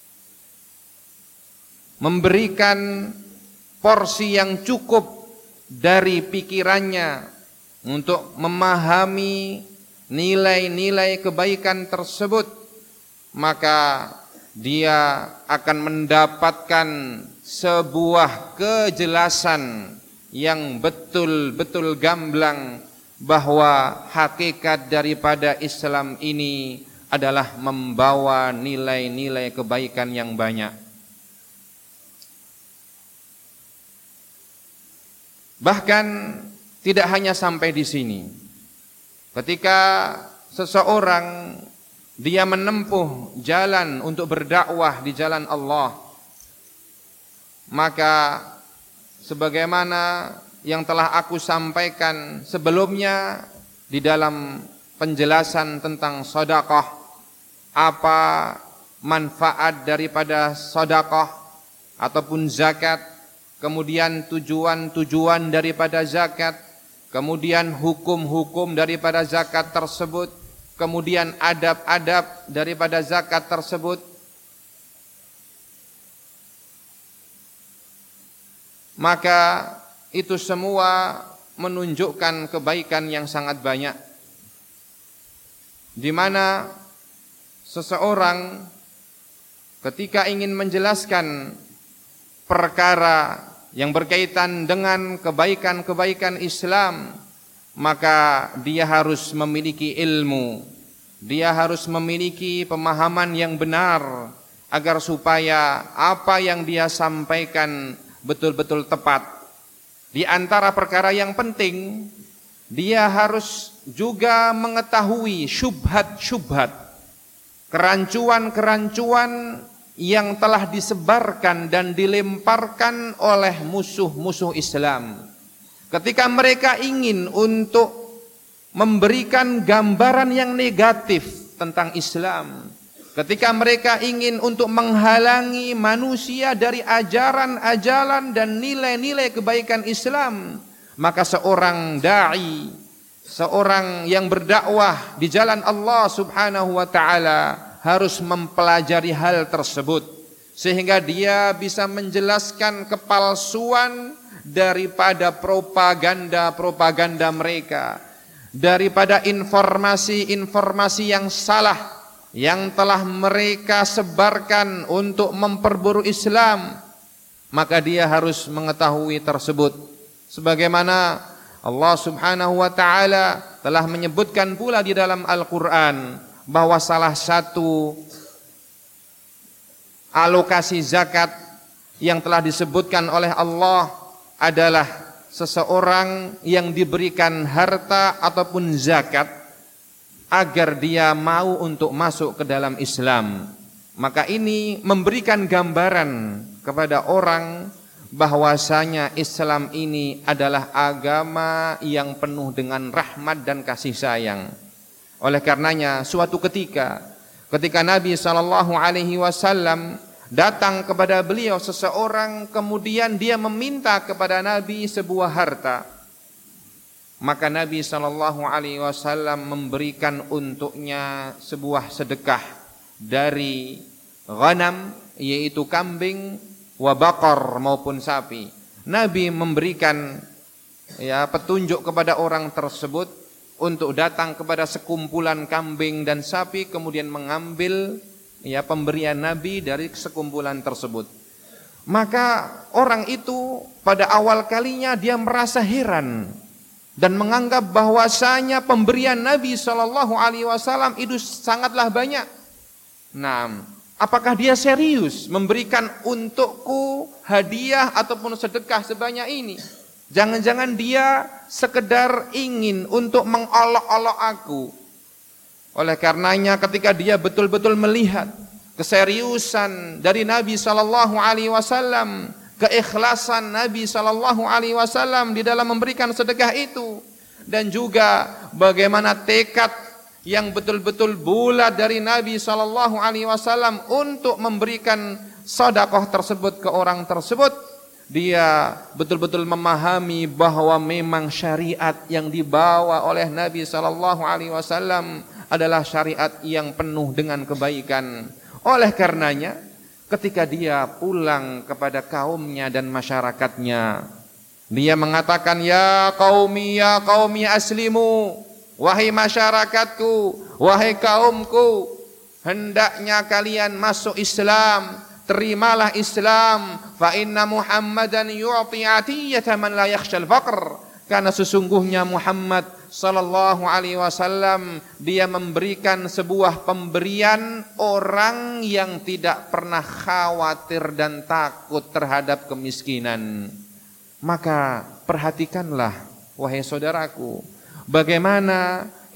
memberikan porsi yang cukup dari pikirannya untuk memahami nilai-nilai kebaikan tersebut, maka dia akan mendapatkan sebuah kejelasan yang betul-betul gamblang bahwa hakikat daripada Islam ini adalah membawa nilai-nilai kebaikan yang banyak. Bahkan tidak hanya sampai di sini. Ketika seseorang dia menempuh jalan untuk berdakwah di jalan Allah, maka sebagaimana yang telah aku sampaikan sebelumnya di dalam penjelasan tentang sedekah, apa manfaat daripada sedekah ataupun zakat, kemudian tujuan-tujuan daripada zakat, kemudian hukum-hukum daripada zakat tersebut, kemudian adab-adab daripada zakat tersebut, maka itu semua menunjukkan kebaikan yang sangat banyak, di mana seseorang ketika ingin menjelaskan perkara yang berkaitan dengan kebaikan-kebaikan Islam, maka dia harus memiliki ilmu, dia harus memiliki pemahaman yang benar, agar supaya apa yang dia sampaikan betul-betul tepat. Di antara perkara yang penting, dia harus juga mengetahui syubhat-syubhat, kerancuan-kerancuan yang telah disebarkan dan dilemparkan oleh musuh-musuh Islam. Ketika mereka ingin untuk memberikan gambaran yang negatif tentang Islam, ketika mereka ingin untuk menghalangi manusia dari ajaran-ajaran dan nilai-nilai kebaikan Islam, maka seorang da'i, seorang yang berdakwah di jalan Allah Subhanahu wa ta'ala harus mempelajari hal tersebut, sehingga dia bisa menjelaskan kepalsuan daripada propaganda-propaganda mereka, daripada informasi-informasi yang salah yang telah mereka sebarkan untuk memperburuk Islam. Maka dia harus mengetahui tersebut, sebagaimana Allah Subhanahu wa ta'ala telah menyebutkan pula di dalam Al-Quran bahwa salah satu alokasi zakat yang telah disebutkan oleh Allah adalah seseorang yang diberikan harta ataupun zakat agar dia mau untuk masuk ke dalam Islam. Maka ini memberikan gambaran kepada orang bahwasanya Islam ini adalah agama yang penuh dengan rahmat dan kasih sayang. Oleh karenanya suatu ketika Nabi SAW datang kepada beliau seseorang, kemudian dia meminta kepada Nabi sebuah harta, maka Nabi SAW memberikan untuknya sebuah sedekah dari ghanam, yaitu kambing, wa baqar maupun sapi. Nabi memberikan petunjuk kepada orang tersebut untuk datang kepada sekumpulan kambing dan sapi, kemudian mengambil pemberian Nabi dari sekumpulan tersebut. Maka orang itu pada awal kalinya dia merasa heran dan menganggap bahwasanya pemberian Nabi SAW itu sangatlah banyak. Nah, apakah dia serius memberikan untukku hadiah ataupun sedekah sebanyak ini? Jangan-jangan dia sekedar ingin untuk mengolok-olok aku. Oleh karenanya ketika dia betul-betul melihat keseriusan dari Nabi SAW, keikhlasan Nabi SAW di dalam memberikan sedekah itu, dan juga bagaimana tekad yang betul-betul bulat dari Nabi SAW untuk memberikan sedekah tersebut ke orang tersebut, dia betul-betul memahami bahwa memang syariat yang dibawa oleh Nabi SAW adalah syariat yang penuh dengan kebaikan. Oleh karenanya ketika dia pulang kepada kaumnya dan masyarakatnya, dia mengatakan, ya qaumi aslimu, wahai masyarakatku, wahai kaumku, hendaknya kalian masuk Islam, terimalah Islam, fa inna Muhammadan yu'ti 'atiyata man la yakhshal faqr, karena sesungguhnya Muhammad sallallahu alaihi wasallam dia memberikan sebuah pemberian orang yang tidak pernah khawatir dan takut terhadap kemiskinan. Maka perhatikanlah wahai saudaraku, bagaimana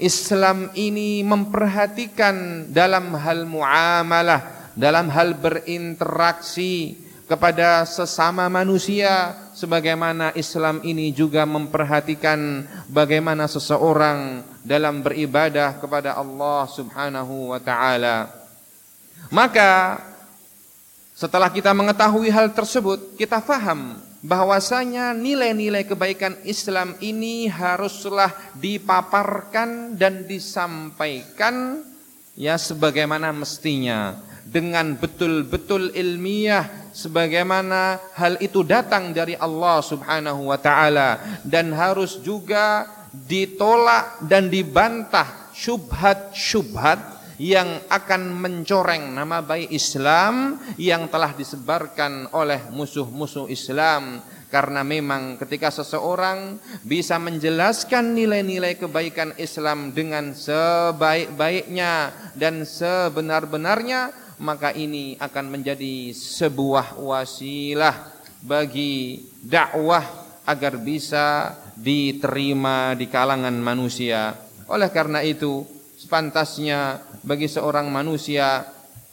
Islam ini memperhatikan dalam hal muamalah, dalam hal berinteraksi kepada sesama manusia, sebagaimana Islam ini juga memperhatikan bagaimana seseorang dalam beribadah kepada Allah Subhanahu wa taala. Maka setelah kita mengetahui hal tersebut, kita faham bahwasanya nilai-nilai kebaikan Islam ini haruslah dipaparkan dan disampaikan ya sebagaimana mestinya, dengan betul-betul ilmiah, sebagaimana hal itu datang dari Allah Subhanahu wa taala, dan harus juga ditolak dan dibantah syubhat-syubhat yang akan mencoreng nama baik Islam yang telah disebarkan oleh musuh-musuh Islam. Karena memang ketika seseorang bisa menjelaskan nilai-nilai kebaikan Islam dengan sebaik-baiknya dan sebenar-benarnya, maka ini akan menjadi sebuah wasilah bagi dakwah agar bisa diterima di kalangan manusia. Oleh karena itu, sepantasnya bagi seorang manusia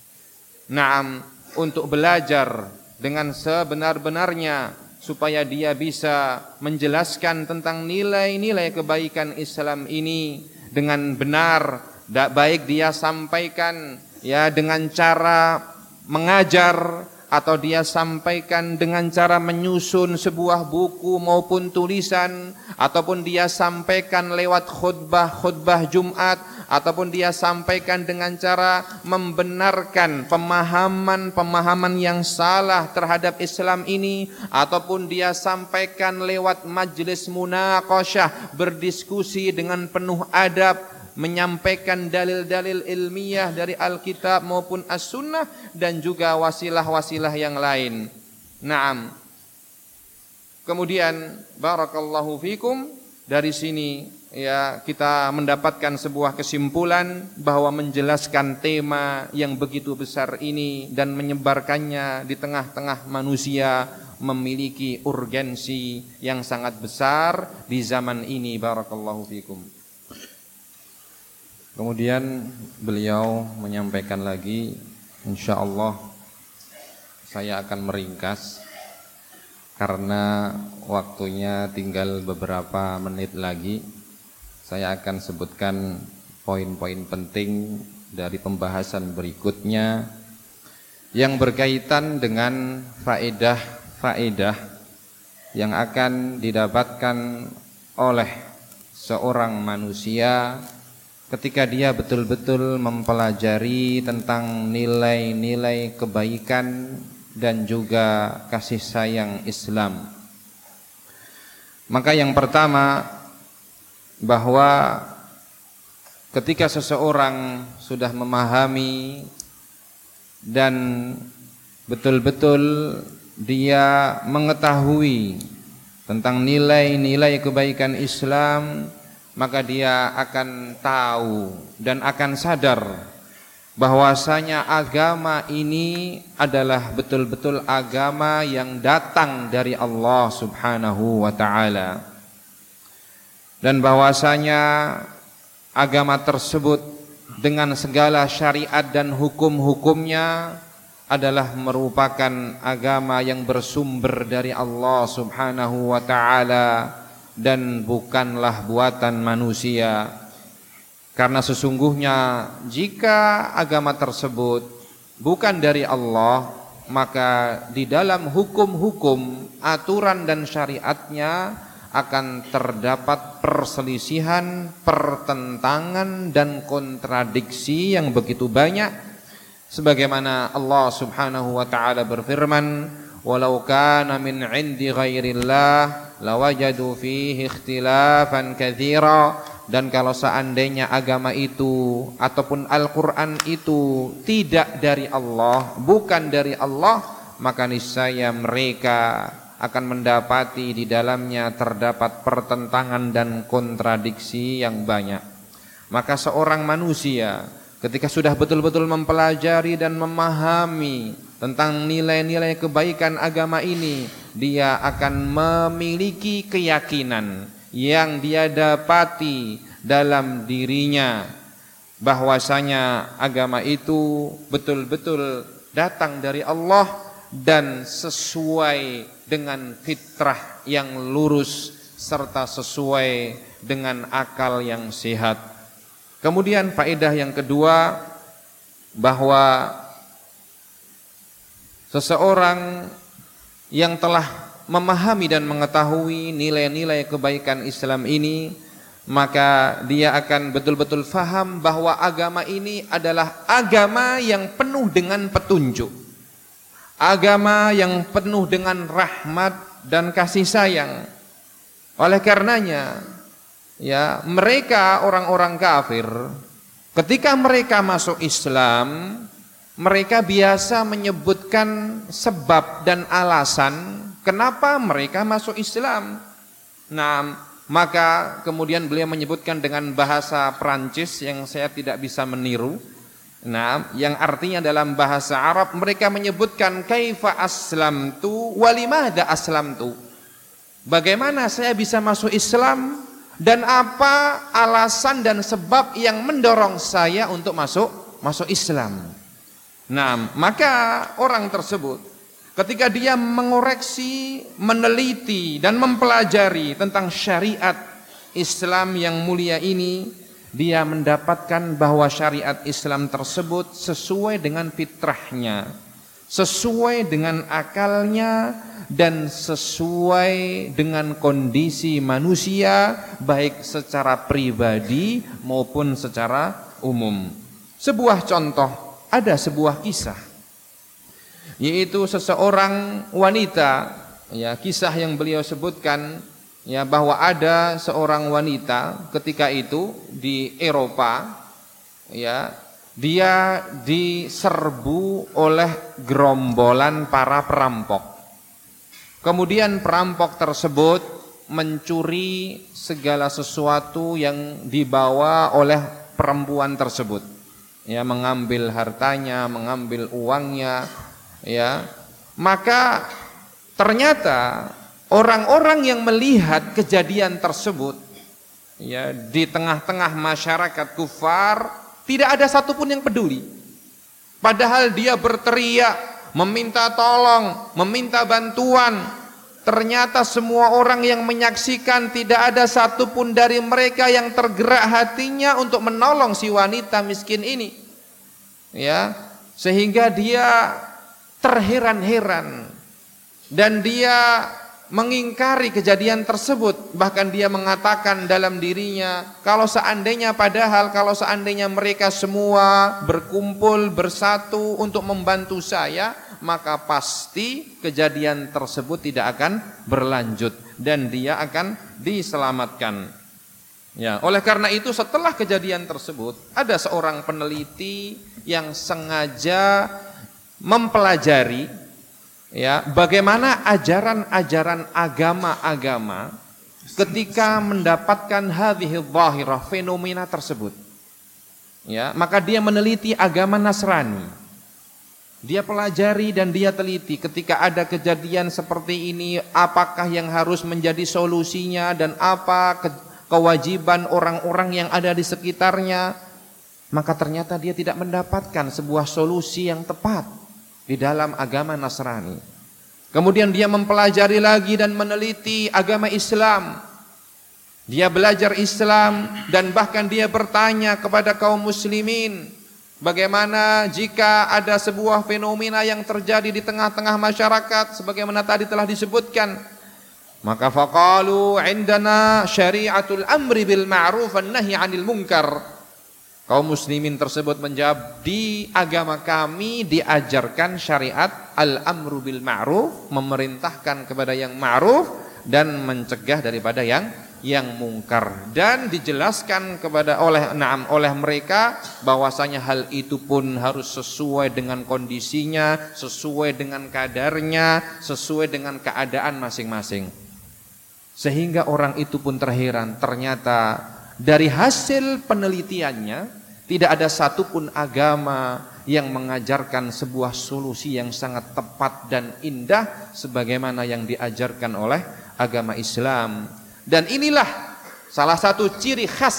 untuk belajar dengan sebenar-benarnya supaya dia bisa menjelaskan tentang nilai-nilai kebaikan Islam ini dengan benar, baik dia sampaikan ya dengan cara mengajar, atau dia sampaikan dengan cara menyusun sebuah buku maupun tulisan, ataupun dia sampaikan lewat khutbah Jumat, ataupun dia sampaikan dengan cara membenarkan pemahaman yang salah terhadap Islam ini, ataupun dia sampaikan lewat majelis munaqasyah, berdiskusi dengan penuh adab, menyampaikan dalil-dalil ilmiah dari Alkitab maupun As-Sunnah, dan juga wasilah-wasilah yang lain. Kemudian barakallahu fikum, dari sini ya kita mendapatkan sebuah kesimpulan bahwa menjelaskan tema yang begitu besar ini dan menyebarkannya di tengah-tengah manusia memiliki urgensi yang sangat besar di zaman ini. Barakallahu fikum. Kemudian beliau menyampaikan lagi, insyaallah saya akan meringkas karena waktunya tinggal beberapa menit lagi. Saya akan sebutkan poin-poin penting dari pembahasan berikutnya yang berkaitan dengan faedah-faedah yang akan didapatkan oleh seorang manusia ketika dia betul-betul mempelajari tentang nilai-nilai kebaikan dan juga kasih sayang Islam. Maka yang pertama, bahwa ketika seseorang sudah memahami dan betul-betul dia mengetahui tentang nilai-nilai kebaikan Islam, maka dia akan tahu dan akan sadar bahwasanya agama ini adalah betul-betul agama yang datang dari Allah Subhanahu wa taala, dan bahwasanya agama tersebut dengan segala syariat dan hukum-hukumnya adalah merupakan agama yang bersumber dari Allah Subhanahu wa taala dan bukanlah buatan manusia. Karena sesungguhnya jika agama tersebut bukan dari Allah, maka di dalam hukum-hukum, aturan dan syariatnya akan terdapat perselisihan, pertentangan dan kontradiksi yang begitu banyak. Sebagaimana Allah Subhanahu wa taala berfirman, "Walau kana min 'indi ghairillah lawajadu fihi ikhtilafan katsira." Dan kalau seandainya agama itu ataupun Al-Quran itu tidak dari Allah, bukan dari Allah, maka niscaya mereka akan mendapati di dalamnya terdapat pertentangan dan kontradiksi yang banyak. Maka seorang manusia ketika sudah betul-betul mempelajari dan memahami tentang nilai-nilai kebaikan agama ini, dia akan memiliki keyakinan yang dia dapati dalam dirinya bahwasanya agama itu betul-betul datang dari Allah dan sesuai dengan fitrah yang lurus serta sesuai dengan akal yang sehat. Kemudian faedah yang kedua, bahwa seseorang yang telah memahami dan mengetahui nilai-nilai kebaikan Islam ini, maka dia akan betul-betul faham bahwa agama ini adalah agama yang penuh dengan petunjuk, agama yang penuh dengan rahmat dan kasih sayang. Oleh karenanya, ya, mereka orang-orang kafir ketika mereka masuk Islam, mereka biasa menyebutkan sebab dan alasan kenapa mereka masuk Islam. Nah, maka kemudian beliau menyebutkan dengan bahasa Prancis yang saya tidak bisa meniru. Nah, yang artinya dalam bahasa Arab mereka menyebutkan kaifa aslamtu wa limadha aslamtu. Bagaimana saya bisa masuk Islam dan apa alasan dan sebab yang mendorong saya untuk masuk Islam. Nah, maka orang tersebut ketika dia mengoreksi, meneliti dan mempelajari tentang syariat Islam yang mulia ini, dia mendapatkan bahwa syariat Islam tersebut sesuai dengan fitrahnya, sesuai dengan akalnya, dan sesuai dengan kondisi manusia baik secara pribadi maupun secara umum. Sebuah contoh, ada sebuah kisah, yaitu seseorang wanita, ya, kisah yang beliau sebutkan, ya, bahwa ada seorang wanita ketika itu di Eropa, ya, dia diserbu oleh gerombolan para perampok. Kemudian perampok tersebut mencuri segala sesuatu yang dibawa oleh perempuan tersebut, ya, mengambil hartanya, mengambil uangnya, ya. Maka ternyata orang-orang yang melihat kejadian tersebut, ya, di tengah-tengah masyarakat kufar, tidak ada satupun yang peduli. Padahal dia berteriak, meminta tolong, meminta bantuan. Ternyata semua orang yang menyaksikan tidak ada satupun dari mereka yang tergerak hatinya untuk menolong si wanita miskin ini, ya, sehingga dia terheran-heran dan dia mengingkari kejadian tersebut. Bahkan dia mengatakan dalam dirinya, kalau seandainya mereka semua berkumpul bersatu untuk membantu saya, maka pasti kejadian tersebut tidak akan berlanjut dan dia akan diselamatkan. Ya, oleh karena itu setelah kejadian tersebut ada seorang peneliti yang sengaja mempelajari, ya, bagaimana ajaran-ajaran agama-agama ketika mendapatkan hadhihi dhahirah, fenomena tersebut. Ya, maka dia meneliti agama Nasrani. Dia pelajari dan dia teliti ketika ada kejadian seperti ini, apakah yang harus menjadi solusinya dan apa kewajiban orang-orang yang ada di sekitarnya. Maka ternyata dia tidak mendapatkan sebuah solusi yang tepat di dalam agama Nasrani. Kemudian dia mempelajari lagi dan meneliti agama Islam. Dia belajar Islam dan bahkan dia bertanya kepada kaum muslimin, bagaimana jika ada sebuah fenomena yang terjadi di tengah-tengah masyarakat sebagaimana tadi telah disebutkan. Maka faqalu indana syari'atul amri bil ma'ruf wan nahyi 'anil munkar. Kaum muslimin tersebut menjawab, di agama kami diajarkan syariat al-amru bil ma'ruf, memerintahkan kepada yang ma'ruf dan mencegah daripada yang mungkar, dan dijelaskan oleh mereka bahwasanya hal itu pun harus sesuai dengan kondisinya, sesuai dengan kadarnya, sesuai dengan keadaan masing-masing. Sehingga orang itu pun terheran, ternyata dari hasil penelitiannya tidak ada satupun agama yang mengajarkan sebuah solusi yang sangat tepat dan indah sebagaimana yang diajarkan oleh agama Islam. Dan inilah salah satu ciri khas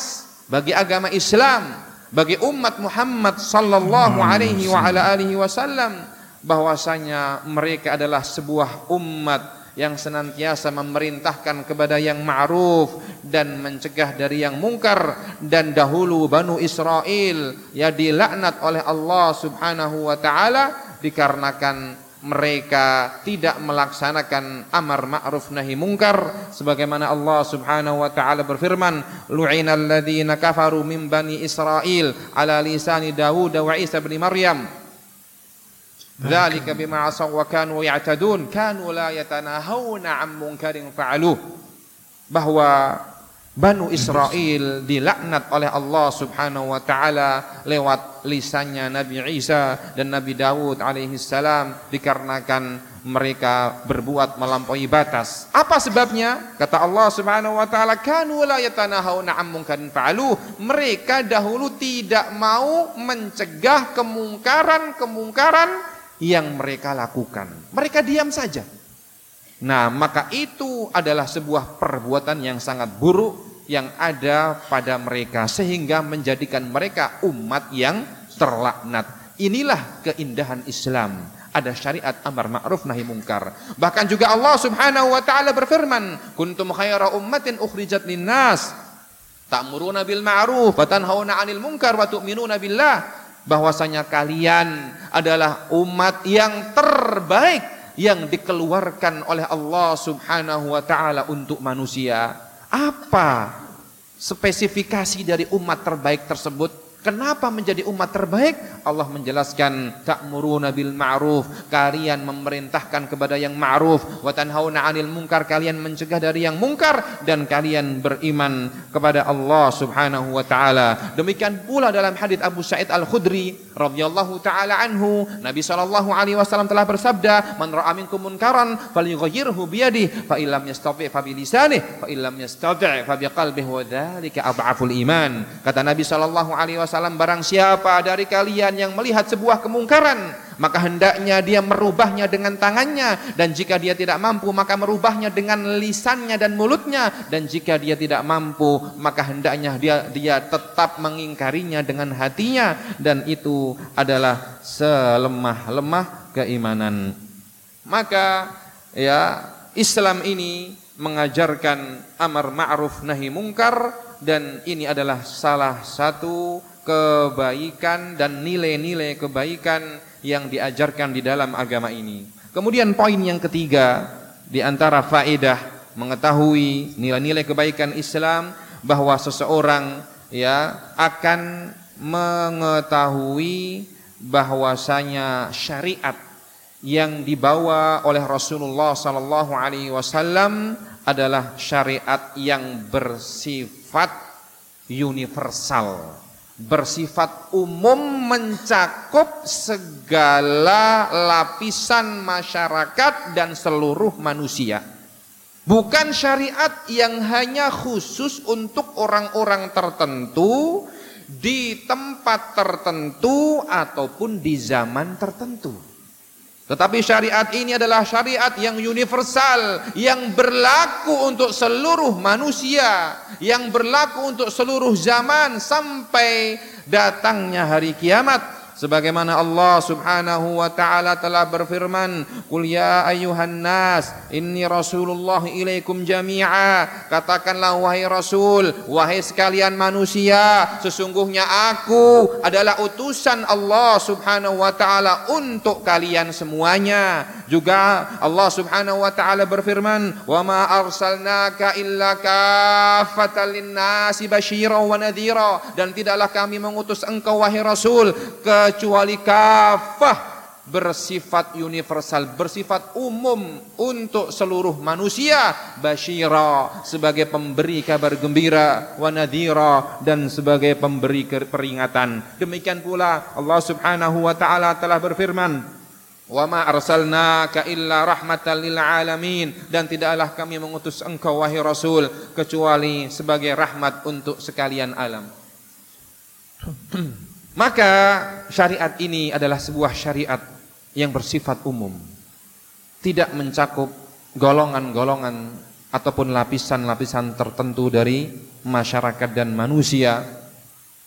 bagi agama Islam, bagi umat Muhammad sallallahu alaihi wa ala alihi wasallam, bahwasanya mereka adalah sebuah umat yang senantiasa memerintahkan kepada yang ma'ruf dan mencegah dari yang mungkar. Dan dahulu Banu Israel ya dilaknat oleh Allah Subhanahu wa taala dikarenakan mereka tidak melaksanakan amar ma'ruf nahi mungkar, sebagaimana Allah Subhanahu wa taala berfirman, lu'inal ladzina kafaru min bani Israil ala lisani Dawud wa Isa bin Maryam dzalika bima asaw wa kanu ya'tadun kanu la yatanahawna 'an munkarin fa'aluh. Bahwa Banu Israel dilaknat oleh Allah Subhanahu wa taala lewat lisannya Nabi Isa dan Nabi Dawud alaihi salam dikarenakan mereka berbuat melampaui batas. Apa sebabnya? Kata Allah Subhanahu wa taala, kanu la yatanahawna 'an munkarin fa'aluh. Mereka dahulu tidak mau mencegah kemungkaran-kemungkaran yang mereka lakukan. Mereka diam saja. Nah, maka itu adalah sebuah perbuatan yang sangat buruk yang ada pada mereka, sehingga menjadikan mereka umat yang terlaknat. Inilah keindahan Islam. Ada syariat amar ma'ruf nahi mungkar. Bahkan juga Allah Subhanahu wa taala berfirman, kuntum khaira ummatin ukhrijat linnas ta'muruna bil ma'ruf wa tanhauna 'anil munkar wa tu'minuna billah. Bahwasanya kalian adalah umat yang terbaik yang dikeluarkan oleh Allah Subhanahu wa taala untuk manusia. Apa spesifikasi dari umat terbaik tersebut? Kenapa menjadi umat terbaik? Allah menjelaskan, ta'muruna bil ma'ruf, kalian memerintahkan kepada yang ma'ruf, wa tanhauna 'anil munkar, kalian mencegah dari yang mungkar, dan kalian beriman kepada Allah Subhanahu wa taala. Demikian pula dalam hadits Abu Sa'id Al-Khudri radhiyallahu taala anhu, Nabi sallallahu alaihi wasallam telah bersabda, man ra'a minkum munkaran falyughayyirhu bi yadihi, fa illam yastati' fa bi lisanihi, fa illam yastati' fa bi qalbihi, wa dzalika adhaful iman. Kata Nabi sallallahu alaihi wasallam, barang siapa dari kalian yang melihat sebuah kemungkaran, maka hendaknya dia merubahnya dengan tangannya, dan jika dia tidak mampu maka merubahnya dengan lisannya dan mulutnya, dan jika dia tidak mampu maka hendaknya dia tetap mengingkarinya dengan hatinya, dan itu adalah selemah-lemah keimanan. Maka ya Islam ini mengajarkan amar ma'ruf nahi mungkar, dan ini adalah salah satu kebaikan dan nilai-nilai kebaikan yang diajarkan di dalam agama ini. Kemudian poin yang ketiga, di antara faedah mengetahui nilai-nilai kebaikan Islam, bahwa seseorang ya akan mengetahui bahwasanya syariat yang dibawa oleh Rasulullah sallallahu alaihi wasallam adalah syariat yang bersifat universal, bersifat umum, mencakup segala lapisan masyarakat dan seluruh manusia. Bukan syariat yang hanya khusus untuk orang-orang tertentu, di tempat tertentu, ataupun di zaman tertentu. Tetapi syariat ini adalah syariat yang universal, yang berlaku untuk seluruh manusia, yang berlaku untuk seluruh zaman sampai datangnya hari kiamat. Sebagaimana Allah Subhanahu wa taala telah berfirman, "Qul ya ayyuhan nas, inni Rasulullah ilaikum jami'a." Katakanlah wahai Rasul, wahai sekalian manusia, sesungguhnya aku adalah utusan Allah Subhanahu wa taala untuk kalian semuanya. Juga Allah Subhanahu wa taala berfirman, "Wa ma arsalnaka illa kaffatan lin-nasi basyiran wa nadhira." Dan tidaklah kami mengutus engkau wahai Rasul kecuali kafah, bersifat universal, bersifat umum untuk seluruh manusia, basyira sebagai pemberi kabar gembira, wa nadhira dan sebagai pemberi peringatan. Demikian pula Allah Subhanahu wa taala telah berfirman, wa ma arsalnaka illa rahmatan lil alamin, dan tidaklah kami mengutus engkau wahai Rasul kecuali sebagai rahmat untuk sekalian alam. Maka syariat ini adalah sebuah syariat yang bersifat umum, tidak mencakup golongan-golongan ataupun lapisan-lapisan tertentu dari masyarakat dan manusia.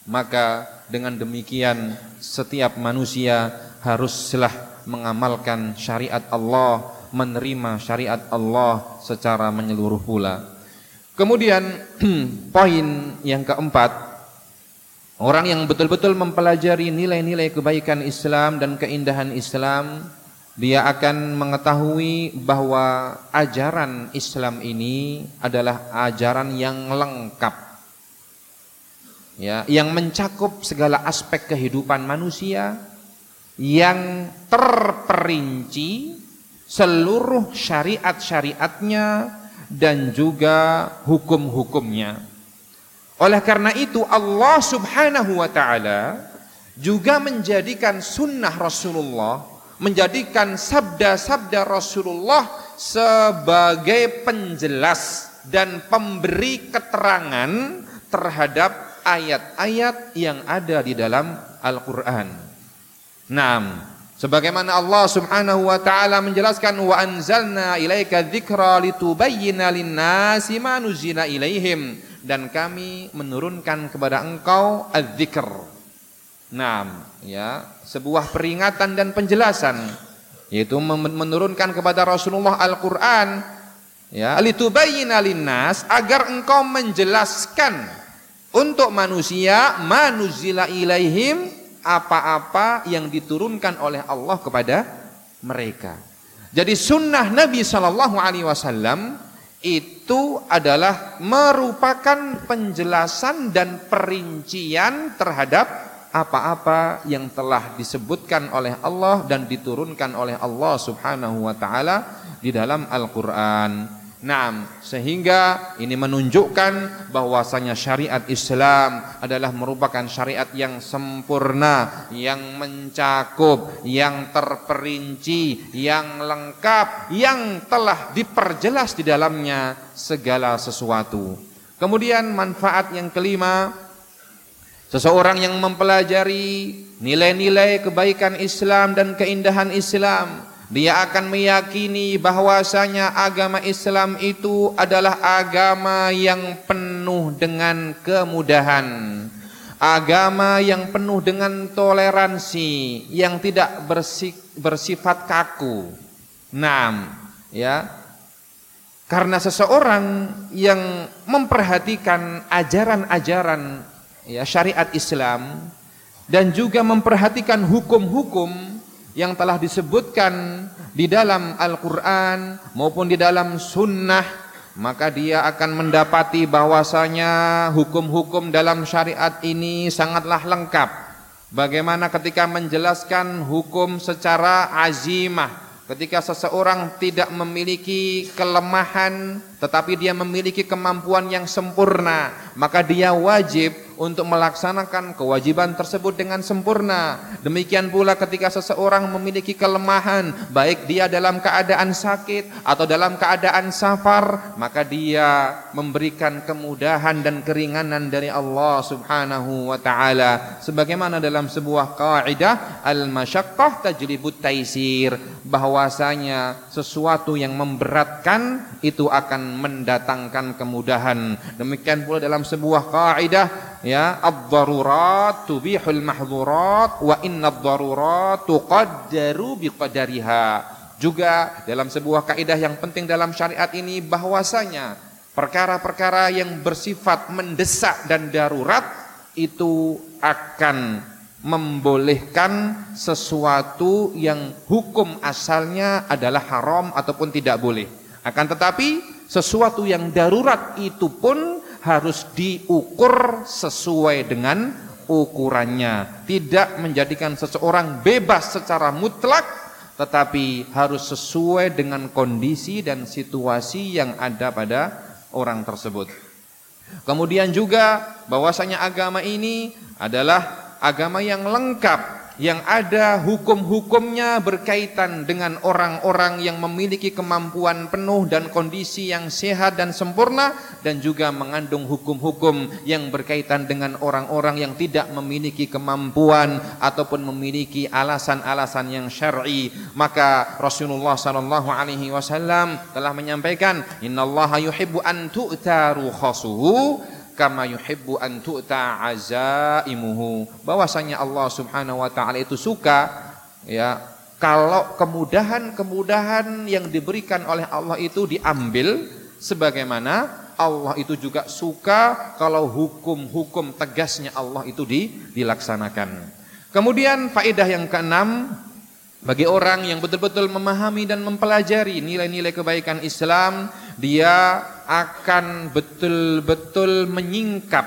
Maka dengan demikian setiap manusia haruslah mengamalkan syariat Allah, menerima syariat Allah secara menyeluruh pula. Kemudian poin yang keempat, orang yang betul-betul mempelajari nilai-nilai kebaikan Islam dan keindahan Islam, dia akan mengetahui bahwa ajaran Islam ini adalah ajaran yang lengkap, ya, yang mencakup segala aspek kehidupan manusia, yang terperinci seluruh syariat-syariatnya dan juga hukum-hukumnya. Oleh karena itu Allah Subhanahu wa ta'ala juga menjadikan sunnah Rasulullah, menjadikan sabda-sabda Rasulullah sebagai penjelas dan pemberi keterangan terhadap ayat-ayat yang ada di dalam Al-Quran. Naam, sebagaimana Allah Subhanahu wa ta'ala menjelaskan, wa anzalna ilaika dzikra litubayyina lin-nasi ma nuzila ilaihim, dan kami menurunkan kepada engkau adz-dzikr. Naam, ya, sebuah peringatan dan penjelasan, yaitu menurunkan kepada Rasulullah Al-Quran, ya, litubayyina linnas, agar engkau menjelaskan untuk manusia manuzila ilaihim, apa-apa yang diturunkan oleh Allah kepada mereka. Jadi sunnah Nabi SAW itu adalah merupakan penjelasan dan perincian terhadap apa-apa yang telah disebutkan oleh Allah dan diturunkan oleh Allah Subhanahu wa ta'ala di dalam Al-Quran. Naam, sehingga ini menunjukkan bahwasanya syariat Islam adalah merupakan syariat yang sempurna, yang mencakup, yang terperinci, yang lengkap, yang telah diperjelas di dalamnya segala sesuatu. Kemudian manfaat yang kelima, seseorang yang mempelajari nilai-nilai kebaikan Islam dan keindahan Islam, dia akan meyakini bahwasanya agama Islam itu adalah agama yang penuh dengan kemudahan, agama yang penuh dengan toleransi, yang tidak bersifat kaku. Naam, ya. Karena seseorang yang memperhatikan ajaran-ajaran, ya, syariat Islam dan juga memperhatikan hukum-hukum yang telah disebutkan di dalam Al-Quran maupun di dalam sunnah, maka dia akan mendapati bahwasanya hukum-hukum dalam syariat ini sangatlah lengkap. Bagaimana ketika menjelaskan hukum secara azimah, ketika seseorang tidak memiliki kelemahan tetapi dia memiliki kemampuan yang sempurna, maka dia wajib untuk melaksanakan kewajiban tersebut dengan sempurna. Demikian pula ketika seseorang memiliki kelemahan, baik dia dalam keadaan sakit atau dalam keadaan safar, maka dia memberikan kemudahan dan keringanan dari Allah Subhanahu wa ta'ala. Sebagaimana dalam sebuah kaidah, al-masyaqqah tajlibut taisir, bahwasanya sesuatu yang memberatkan itu akan mendatangkan kemudahan. Demikian pula dalam sebuah kaidah, ya, ad-darurat tubihul mahdzurat wa innad-darurat tuqaddaru biqadariha. Juga dalam sebuah kaidah yang penting dalam syariat ini, bahwasanya perkara-perkara yang bersifat mendesak dan darurat itu akan membolehkan sesuatu yang hukum asalnya adalah haram ataupun tidak boleh. Akan tetapi sesuatu yang darurat itu pun harus diukur sesuai dengan ukurannya. Tidak menjadikan seseorang bebas secara mutlak, tetapi harus sesuai dengan kondisi dan situasi yang ada pada orang tersebut. Kemudian juga bahwasanya agama ini adalah agama yang lengkap, yang ada hukum-hukumnya berkaitan dengan orang-orang yang memiliki kemampuan penuh dan kondisi yang sehat dan sempurna, dan juga mengandung hukum-hukum yang berkaitan dengan orang-orang yang tidak memiliki kemampuan ataupun memiliki alasan-alasan yang syar'i. Maka Rasulullah SAW telah menyampaikan, innallaha yuhibbu an tu'ta rukhasuhu, kama yuhibbu an tu'ta azaimuhu. Bahwasanya Allah Subhanahu wa taala itu suka ya kalau kemudahan-kemudahan yang diberikan oleh Allah itu diambil, sebagaimana Allah itu juga suka kalau hukum-hukum tegasnya Allah itu dilaksanakan. Kemudian faedah yang keenam, bagi orang yang betul-betul memahami dan mempelajari nilai-nilai kebaikan Islam, dia akan betul-betul menyingkap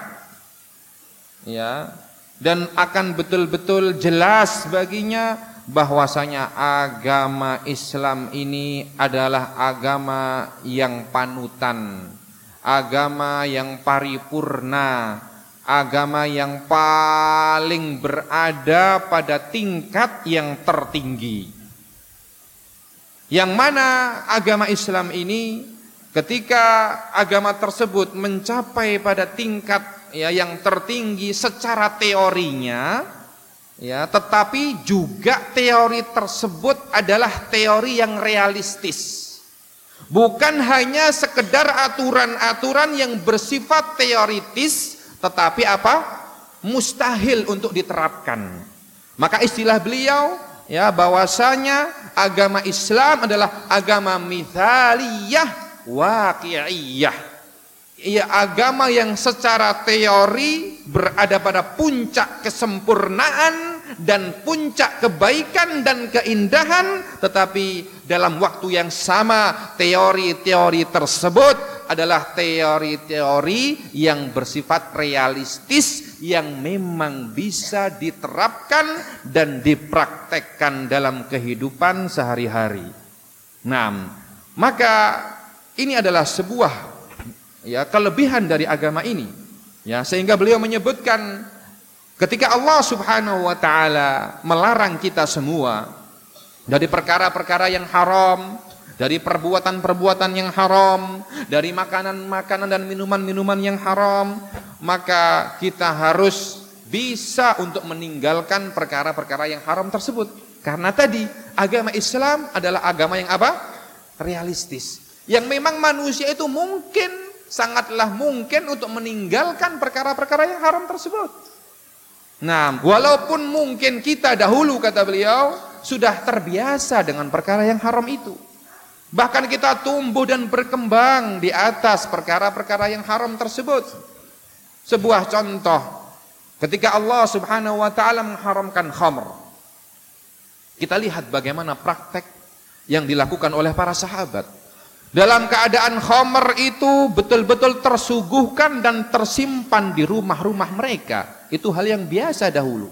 ya, dan akan betul-betul jelas baginya bahwasanya agama Islam ini adalah agama yang panutan, agama yang paripurna, agama yang paling berada pada tingkat yang tertinggi. Yang mana agama Islam ini ketika agama tersebut mencapai pada tingkat ya yang tertinggi secara teorinya ya, tetapi juga teori tersebut adalah teori yang realistis. Bukan hanya sekedar aturan-aturan yang bersifat teoritis, tetapi mustahil untuk diterapkan. Maka istilah beliau ya bahwasanya agama Islam adalah agama mithaliyah waqi'iyah. Ya, agama yang secara teori berada pada puncak kesempurnaan dan puncak kebaikan dan keindahan, tetapi dalam waktu yang sama teori-teori tersebut adalah teori-teori yang bersifat realistis yang memang bisa diterapkan dan dipraktekkan dalam kehidupan sehari-hari. Nah, maka ini adalah sebuah ya kelebihan dari agama ini ya, sehingga beliau menyebutkan ketika Allah Subhanahu wa taala melarang kita semua dari perkara-perkara yang haram, dari perbuatan-perbuatan yang haram, dari makanan-makanan dan minuman-minuman yang haram, maka kita harus bisa untuk meninggalkan perkara-perkara yang haram tersebut. Karena tadi agama Islam adalah agama yang realistis, yang memang manusia itu mungkin, sangatlah mungkin untuk meninggalkan perkara-perkara yang haram tersebut. Nah, walaupun mungkin kita dahulu, kata beliau, sudah terbiasa dengan perkara yang haram itu. Bahkan kita tumbuh dan berkembang di atas perkara-perkara yang haram tersebut. Sebuah contoh, ketika Allah Subhanahu wa taala mengharamkan khamr, kita lihat bagaimana praktek yang dilakukan oleh para sahabat. Dalam keadaan khamr itu betul-betul tersuguhkan dan tersimpan di rumah-rumah mereka. Itu hal yang biasa dahulu.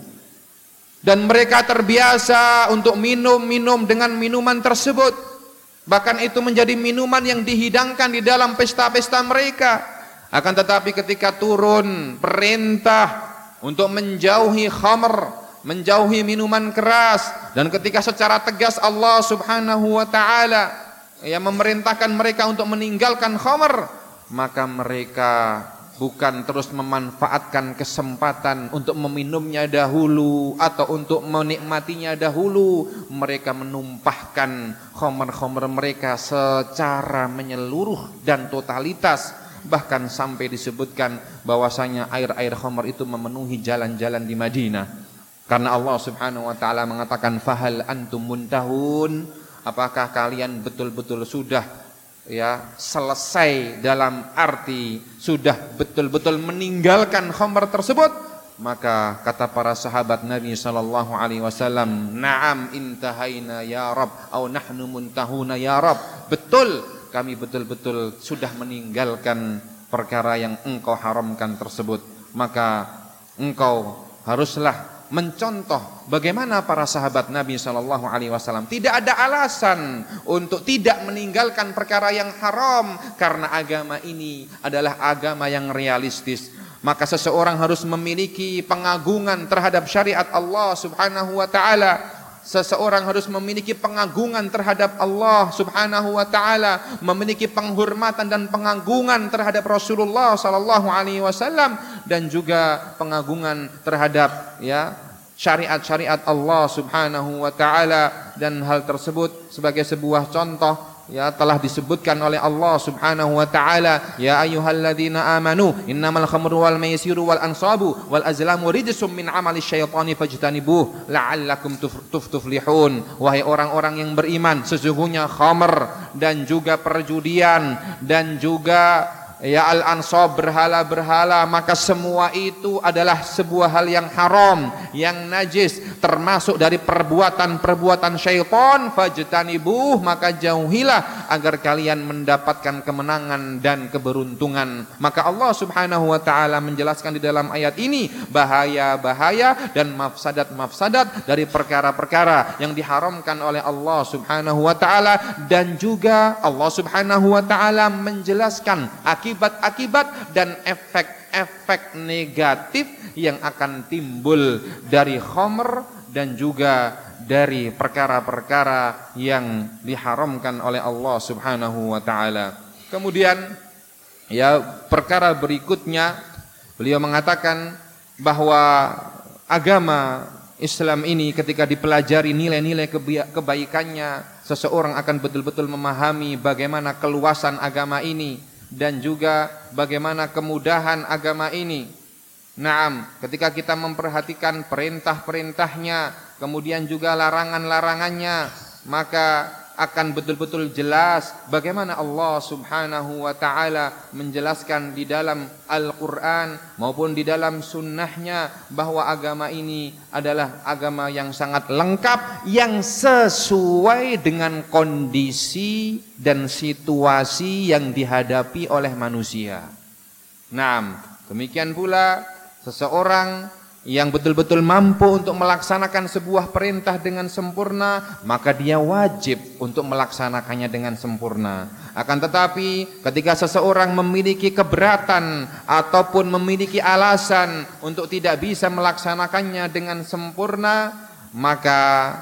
Dan mereka terbiasa untuk minum dengan minuman tersebut. Bahkan itu menjadi minuman yang dihidangkan di dalam pesta-pesta mereka. Akan tetapi ketika turun perintah untuk menjauhi khamr, menjauhi minuman keras, dan ketika secara tegas Allah Subhanahu wa taala yang memerintahkan mereka untuk meninggalkan khamr, maka mereka bukan terus memanfaatkan kesempatan untuk meminumnya dahulu atau untuk menikmatinya dahulu. Mereka menumpahkan khamr-khamr mereka secara menyeluruh dan totalitas. Bahkan sampai disebutkan bahwasanya air-air khamr itu memenuhi jalan-jalan di Madinah. Karena Allah Subhanahu wa taala mengatakan fahal antum muntahun, apakah kalian betul-betul sudah ya selesai, dalam arti sudah betul-betul meninggalkan khamr tersebut? Maka kata para sahabat Nabi sallallahu alaihi wasallam, "Na'am intahaina ya Rabb, au nahnu muntahuna ya Rabb." Betul, kami betul-betul sudah meninggalkan perkara yang engkau haramkan tersebut. Maka engkau haruslah mencontoh bagaimana para sahabat Nabi sallallahu alaihi wasallam tidak ada alasan untuk tidak meninggalkan perkara yang haram, karena agama ini adalah agama yang realistis. Maka seseorang harus memiliki pengagungan terhadap syariat Allah Subhanahu wa taala. Seseorang harus memiliki pengagungan terhadap Allah Subhanahu wa taala, memiliki penghormatan dan pengagungan terhadap Rasulullah sallallahu alaihi wasallam, dan juga pengagungan terhadap ya syariat-syariat Allah Subhanahu wa taala. Dan hal tersebut sebagai sebuah contoh ya telah disebutkan oleh Allah Subhanahu wa taala, ya ayyuhalladzina amanu innamal khamru wal maisiru wal ansabu wal azlamu rijsum min amali syaitani fajtanibuh la'allakum tuflihun. Wahai orang-orang yang beriman, sesungguhnya khamr dan juga perjudian dan juga ya al-ansab, berhala-berhala, maka semua itu adalah sebuah hal yang haram, yang najis, termasuk dari perbuatan-perbuatan syaitan. Fajtanibuh, maka jauhilah agar kalian mendapatkan kemenangan dan keberuntungan. Maka Allah Subhanahu wa taala menjelaskan di dalam ayat ini bahaya-bahaya dan mafsadat-mafsadat dari perkara-perkara yang diharamkan oleh Allah Subhanahu wa taala, dan juga Allah Subhanahu wa taala menjelaskan akibat-akibat dan efek-efek negatif yang akan timbul dari khamr dan juga dari perkara-perkara yang diharamkan oleh Allah Subhanahu wa taala. Kemudian ya perkara berikutnya, beliau mengatakan bahwa agama Islam ini ketika dipelajari nilai-nilai kebaikannya, seseorang akan betul-betul memahami bagaimana keluasan agama ini dan juga bagaimana kemudahan agama ini. Naam, ketika kita memperhatikan perintah-perintahnya, kemudian juga larangan-larangannya, maka akan betul-betul jelas bagaimana Allah Subhanahu wa taala menjelaskan di dalam Al-Qur'an maupun di dalam sunnahnya bahwa agama ini adalah agama yang sangat lengkap, yang sesuai dengan kondisi dan situasi yang dihadapi oleh manusia. Naam, demikian pula seseorang yang betul-betul mampu untuk melaksanakan sebuah perintah dengan sempurna, maka dia wajib untuk melaksanakannya dengan sempurna. Akan tetapi ketika seseorang memiliki keberatan ataupun memiliki alasan untuk tidak bisa melaksanakannya dengan sempurna, maka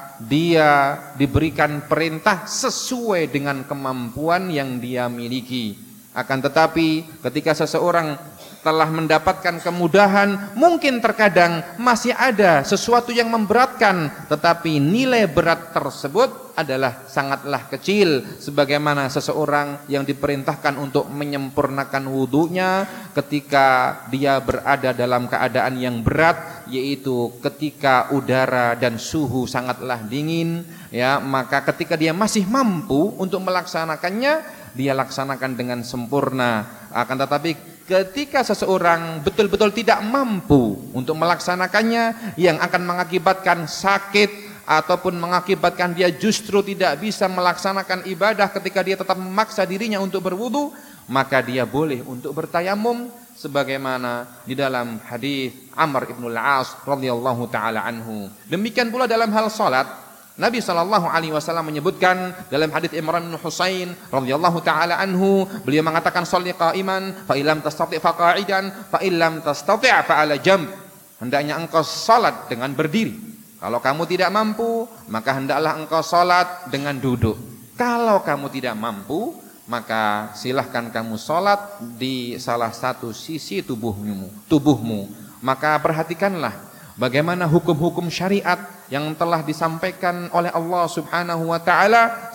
dia diberikan perintah sesuai dengan kemampuan yang dia miliki. Akan tetapi ketika seseorang telah mendapatkan kemudahan, mungkin terkadang masih ada sesuatu yang memberatkan, tetapi nilai berat tersebut adalah sangatlah kecil. Sebagaimana seseorang yang diperintahkan untuk menyempurnakan wudunya ketika dia berada dalam keadaan yang berat, yaitu ketika udara dan suhu sangatlah dingin, ya, maka ketika dia masih mampu untuk melaksanakannya, dia laksanakan dengan sempurna. Akan tetapi ketika seseorang betul-betul tidak mampu untuk melaksanakannya, yang akan mengakibatkan sakit ataupun mengakibatkan dia justru tidak bisa melaksanakan ibadah ketika dia tetap memaksa dirinya untuk berwudu, maka dia boleh untuk bertayamum sebagaimana di dalam hadis Amr ibn al-As radhiyallahu taala anhu. Demikian pula dalam hal salat, Nabi SAW menyebutkan dalam hadis Imran bin Husain radhiyallahu taala anhu, beliau mengatakan shalli qa'iman fa illam tastati' fa qa'idan fa illam tastati' fa 'ala jamb. Hendaknya engkau salat dengan berdiri. Kalau kamu tidak mampu, maka hendaklah engkau salat dengan duduk. Kalau kamu tidak mampu, maka silahkan kamu salat di salah satu sisi tubuhmu. Maka perhatikanlah bagaimana hukum-hukum syariat yang telah disampaikan oleh Allah Subhanahu wa taala,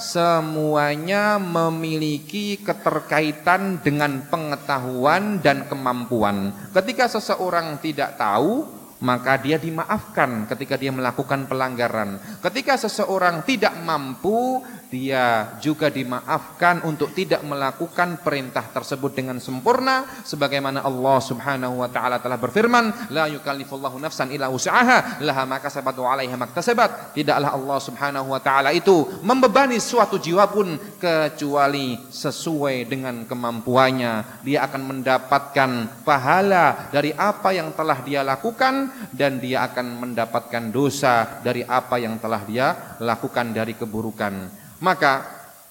semuanya memiliki keterkaitan dengan pengetahuan dan kemampuan. Ketika seseorang tidak tahu, maka dia dimaafkan ketika dia melakukan pelanggaran. Ketika seseorang tidak mampu, dia juga dimaafkan untuk tidak melakukan perintah tersebut dengan sempurna, sebagaimana Allah Subhanahu wa taala telah berfirman, la yukallifullahu nafsan illa wus'aha laha ma kasabat wa 'alaiha ma iktasabat. Tidaklah Allah Subhanahu wa taala itu membebani suatu jiwa pun kecuali sesuai dengan kemampuannya. Dia akan mendapatkan pahala dari apa yang telah dia lakukan, dan dia akan mendapatkan dosa dari apa yang telah dia lakukan dari keburukan. Maka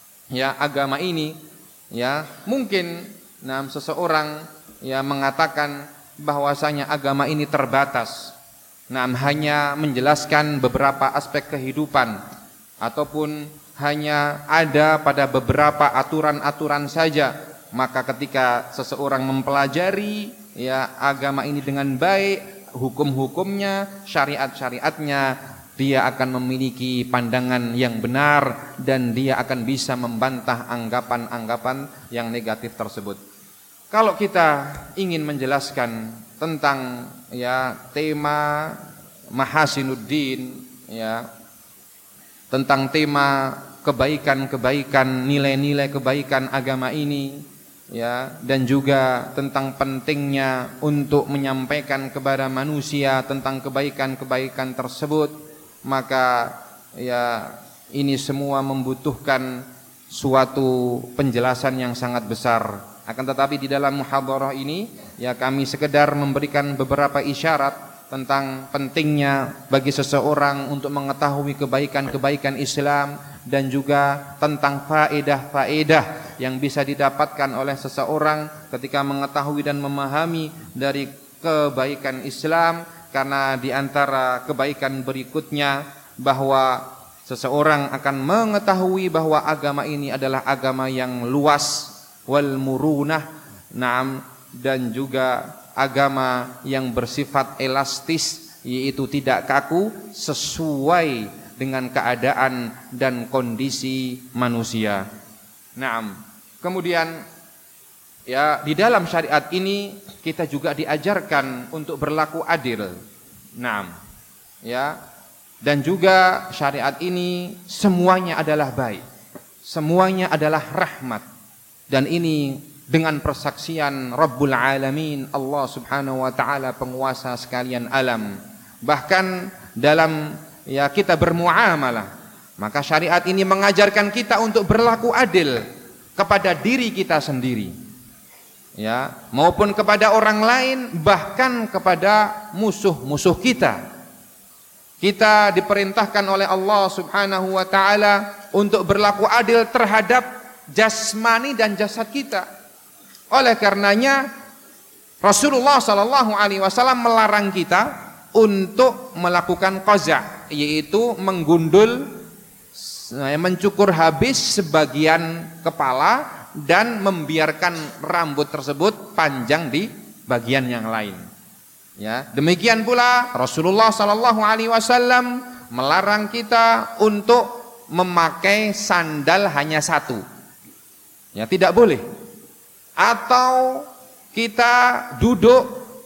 ya agama ini ya mungkin seseorang ya mengatakan bahwasanya agama ini terbatas, hanya menjelaskan beberapa aspek kehidupan ataupun hanya ada pada beberapa aturan-aturan saja. Maka ketika seseorang mempelajari ya agama ini dengan baik, hukum-hukumnya, syariat-syariatnya, dia akan memiliki pandangan yang benar dan dia akan bisa membantah anggapan-anggapan yang negatif tersebut. Kalau kita ingin menjelaskan tentang tema Mahasinuddin, tentang tema kebaikan-kebaikan, nilai-nilai kebaikan agama ini, dan juga tentang pentingnya untuk menyampaikan kepada manusia tentang kebaikan-kebaikan tersebut, maka ini semua membutuhkan suatu penjelasan yang sangat besar. Akan tetapi di dalam muhadharah ini kami sekedar memberikan beberapa isyarat tentang pentingnya bagi seseorang untuk mengetahui kebaikan-kebaikan Islam dan juga tentang faedah-faedah yang bisa didapatkan oleh seseorang ketika mengetahui dan memahami dari kebaikan Islam. Karena di antara kebaikan berikutnya bahwa seseorang akan mengetahui bahwa agama ini adalah agama yang luas, wal murunah, dan juga agama yang bersifat elastis, yaitu tidak kaku, sesuai dengan keadaan dan kondisi manusia. Kemudian di dalam syariat ini kita juga diajarkan untuk berlaku adil. Dan juga syariat ini semuanya adalah baik. Semuanya adalah rahmat. Dan ini dengan persaksian Rabbul Alamin, Allah Subhanahu wa taala, penguasa sekalian alam. Bahkan dalam kita bermuamalah, maka syariat ini mengajarkan kita untuk berlaku adil kepada diri kita sendiri, maupun kepada orang lain, bahkan kepada musuh-musuh kita. Kita diperintahkan oleh Allah Subhanahu wa taala untuk berlaku adil terhadap jasmani dan jasad kita. Oleh karenanya Rasulullah sallallahu alaihi wasallam melarang kita untuk melakukan qaza', yaitu menggundul, mencukur habis sebagian kepala dan membiarkan rambut tersebut panjang di bagian yang lain. Demikian pula Rasulullah sallallahu alaihi wasallam melarang kita untuk memakai sandal hanya satu. Tidak boleh. Atau kita duduk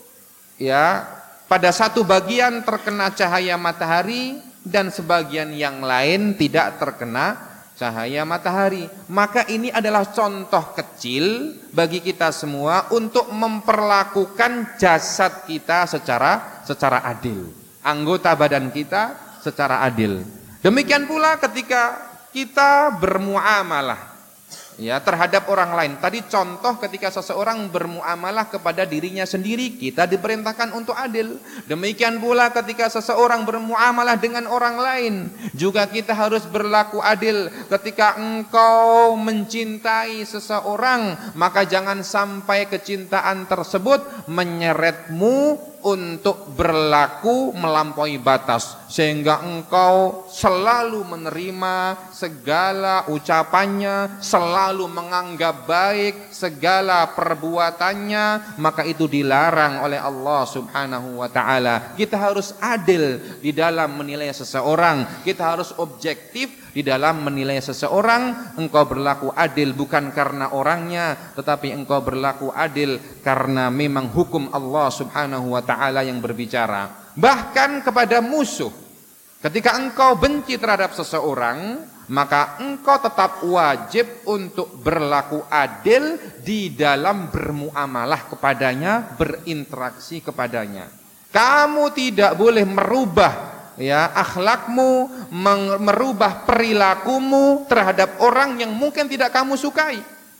pada satu bagian terkena cahaya matahari dan sebagian yang lain tidak terkena cahaya matahari. Maka ini adalah contoh kecil bagi kita semua untuk memperlakukan jasad kita secara adil, anggota badan kita secara adil. Demikian pula ketika kita bermuamalah terhadap orang lain. Tadi contoh ketika seseorang bermuamalah kepada dirinya sendiri, kita diperintahkan untuk adil. Demikian pula ketika seseorang bermuamalah dengan orang lain, juga kita harus berlaku adil. Ketika engkau mencintai seseorang, maka jangan sampai kecintaan tersebut menyeretmu untuk berlaku melampaui batas, sehingga engkau selalu menerima segala ucapannya, selalu menganggap baik segala perbuatannya, maka itu dilarang oleh Allah Subhanahu wa taala. Kita harus adil di dalam menilai seseorang, kita harus objektif di dalam menilai seseorang. Engkau berlaku adil bukan karena orangnya, tetapi engkau berlaku adil karena memang hukum Allah Subhanahu wa ta'ala yang berbicara. Bahkan kepada musuh, ketika engkau benci terhadap seseorang, maka engkau tetap wajib untuk berlaku adil di dalam bermuamalah kepadanya, berinteraksi kepadanya. Kamu tidak boleh merubah akhlakmu, merubah perilakumu terhadap orang yang mungkin tidak kamu sukai.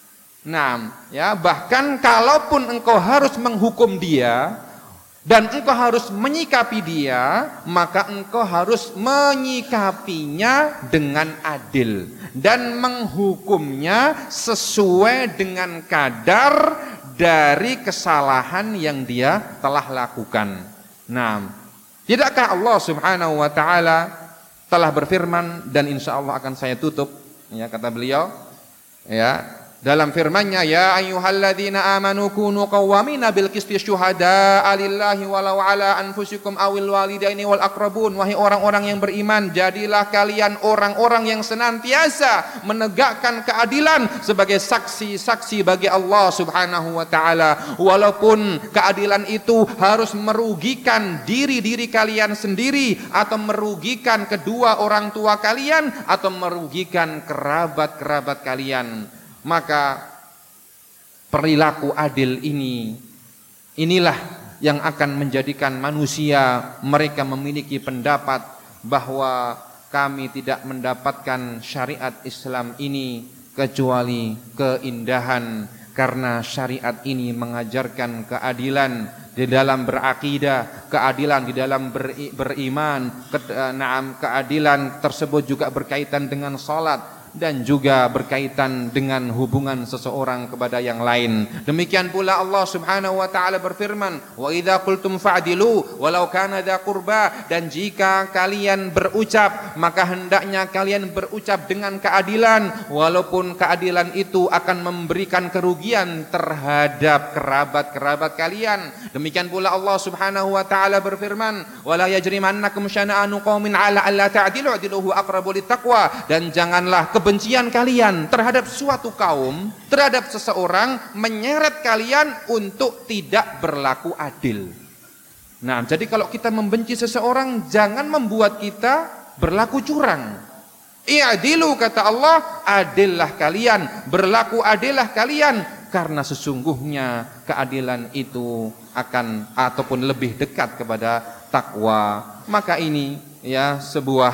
Bahkan kalaupun engkau harus menghukum dia dan engkau harus menyikapi dia, maka engkau harus menyikapinya dengan adil dan menghukumnya sesuai dengan kadar dari kesalahan yang dia telah lakukan. Tidakkah Allah Subhanahu wa ta'ala telah berfirman, dan insya Allah akan saya tutup, kata beliau, dalam firman-Nya, ya ayyuhalladzina amanu kunu qawwamina bil qisti syuhada'a lillahi walau ala anfusikum awil walidaini wal aqrabun. Wahai orang-orang yang beriman, jadilah kalian orang-orang yang senantiasa menegakkan keadilan sebagai saksi-saksi bagi Allah Subhanahu wa taala, walaupun keadilan itu harus merugikan diri kalian sendiri, atau merugikan kedua orang tua kalian, atau merugikan kerabat-kerabat kalian. Maka perilaku adil inilah yang akan menjadikan manusia mereka memiliki pendapat bahwa kami tidak mendapatkan syariat Islam ini kecuali keindahan, karena syariat ini mengajarkan keadilan di dalam berakidah, keadilan di dalam beriman, keadilan tersebut juga berkaitan dengan salat, dan juga berkaitan dengan hubungan seseorang kepada yang lain. Demikian pula Allah Subhanahu wa taala berfirman, wa idza qultum fa'dilu walau kana dza qurba, dan jika kalian berucap maka hendaknya kalian berucap dengan keadilan, walaupun keadilan itu akan memberikan kerugian terhadap kerabat-kerabat kalian. Demikian pula Allah Subhanahu wa taala berfirman, wala yajrimannakum syana'anu qaumin 'ala alla ta'dilu i'dilu aqrabu littaqwa, dan janganlah kebencian kalian terhadap suatu kaum, terhadap seseorang, menyeret kalian untuk tidak berlaku adil. Nah, jadi kalau kita membenci seseorang, jangan membuat kita berlaku curang. I'dilu, kata Allah, adillah kalian, berlaku adillah kalian, karena sesungguhnya keadilan itu akan ataupun lebih dekat kepada takwa. Maka ini ya sebuah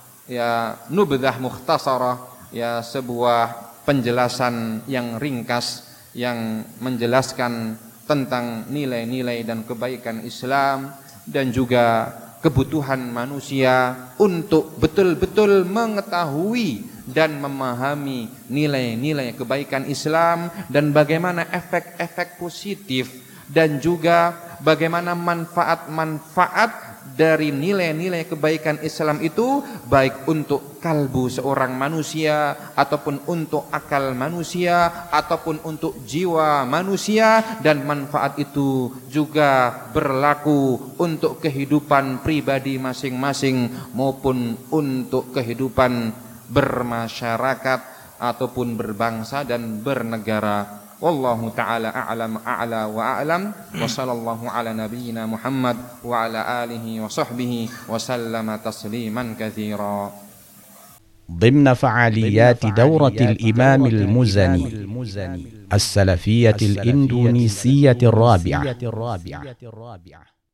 nubdzah mukhtasarah, sebuah penjelasan yang ringkas yang menjelaskan tentang nilai-nilai dan kebaikan Islam, dan juga kebutuhan manusia untuk betul-betul mengetahui dan memahami nilai-nilai kebaikan Islam, dan bagaimana efek-efek positif dan juga bagaimana manfaat-manfaat dari nilai-nilai kebaikan Islam itu, baik untuk kalbu seorang manusia, ataupun untuk akal manusia, ataupun untuk jiwa manusia, dan manfaat itu juga berlaku untuk kehidupan pribadi masing-masing maupun untuk kehidupan bermasyarakat ataupun berbangsa dan bernegara. Wallahu ta'ala a'la wa a'lam, wa sallallahu ala nabiyyina Muhammad wa ala alihi wa sahbihi wa sallama tasliman katsira. ضمن فعاليات دورة الإمام المزني السلفية الإندونيسية الرابعة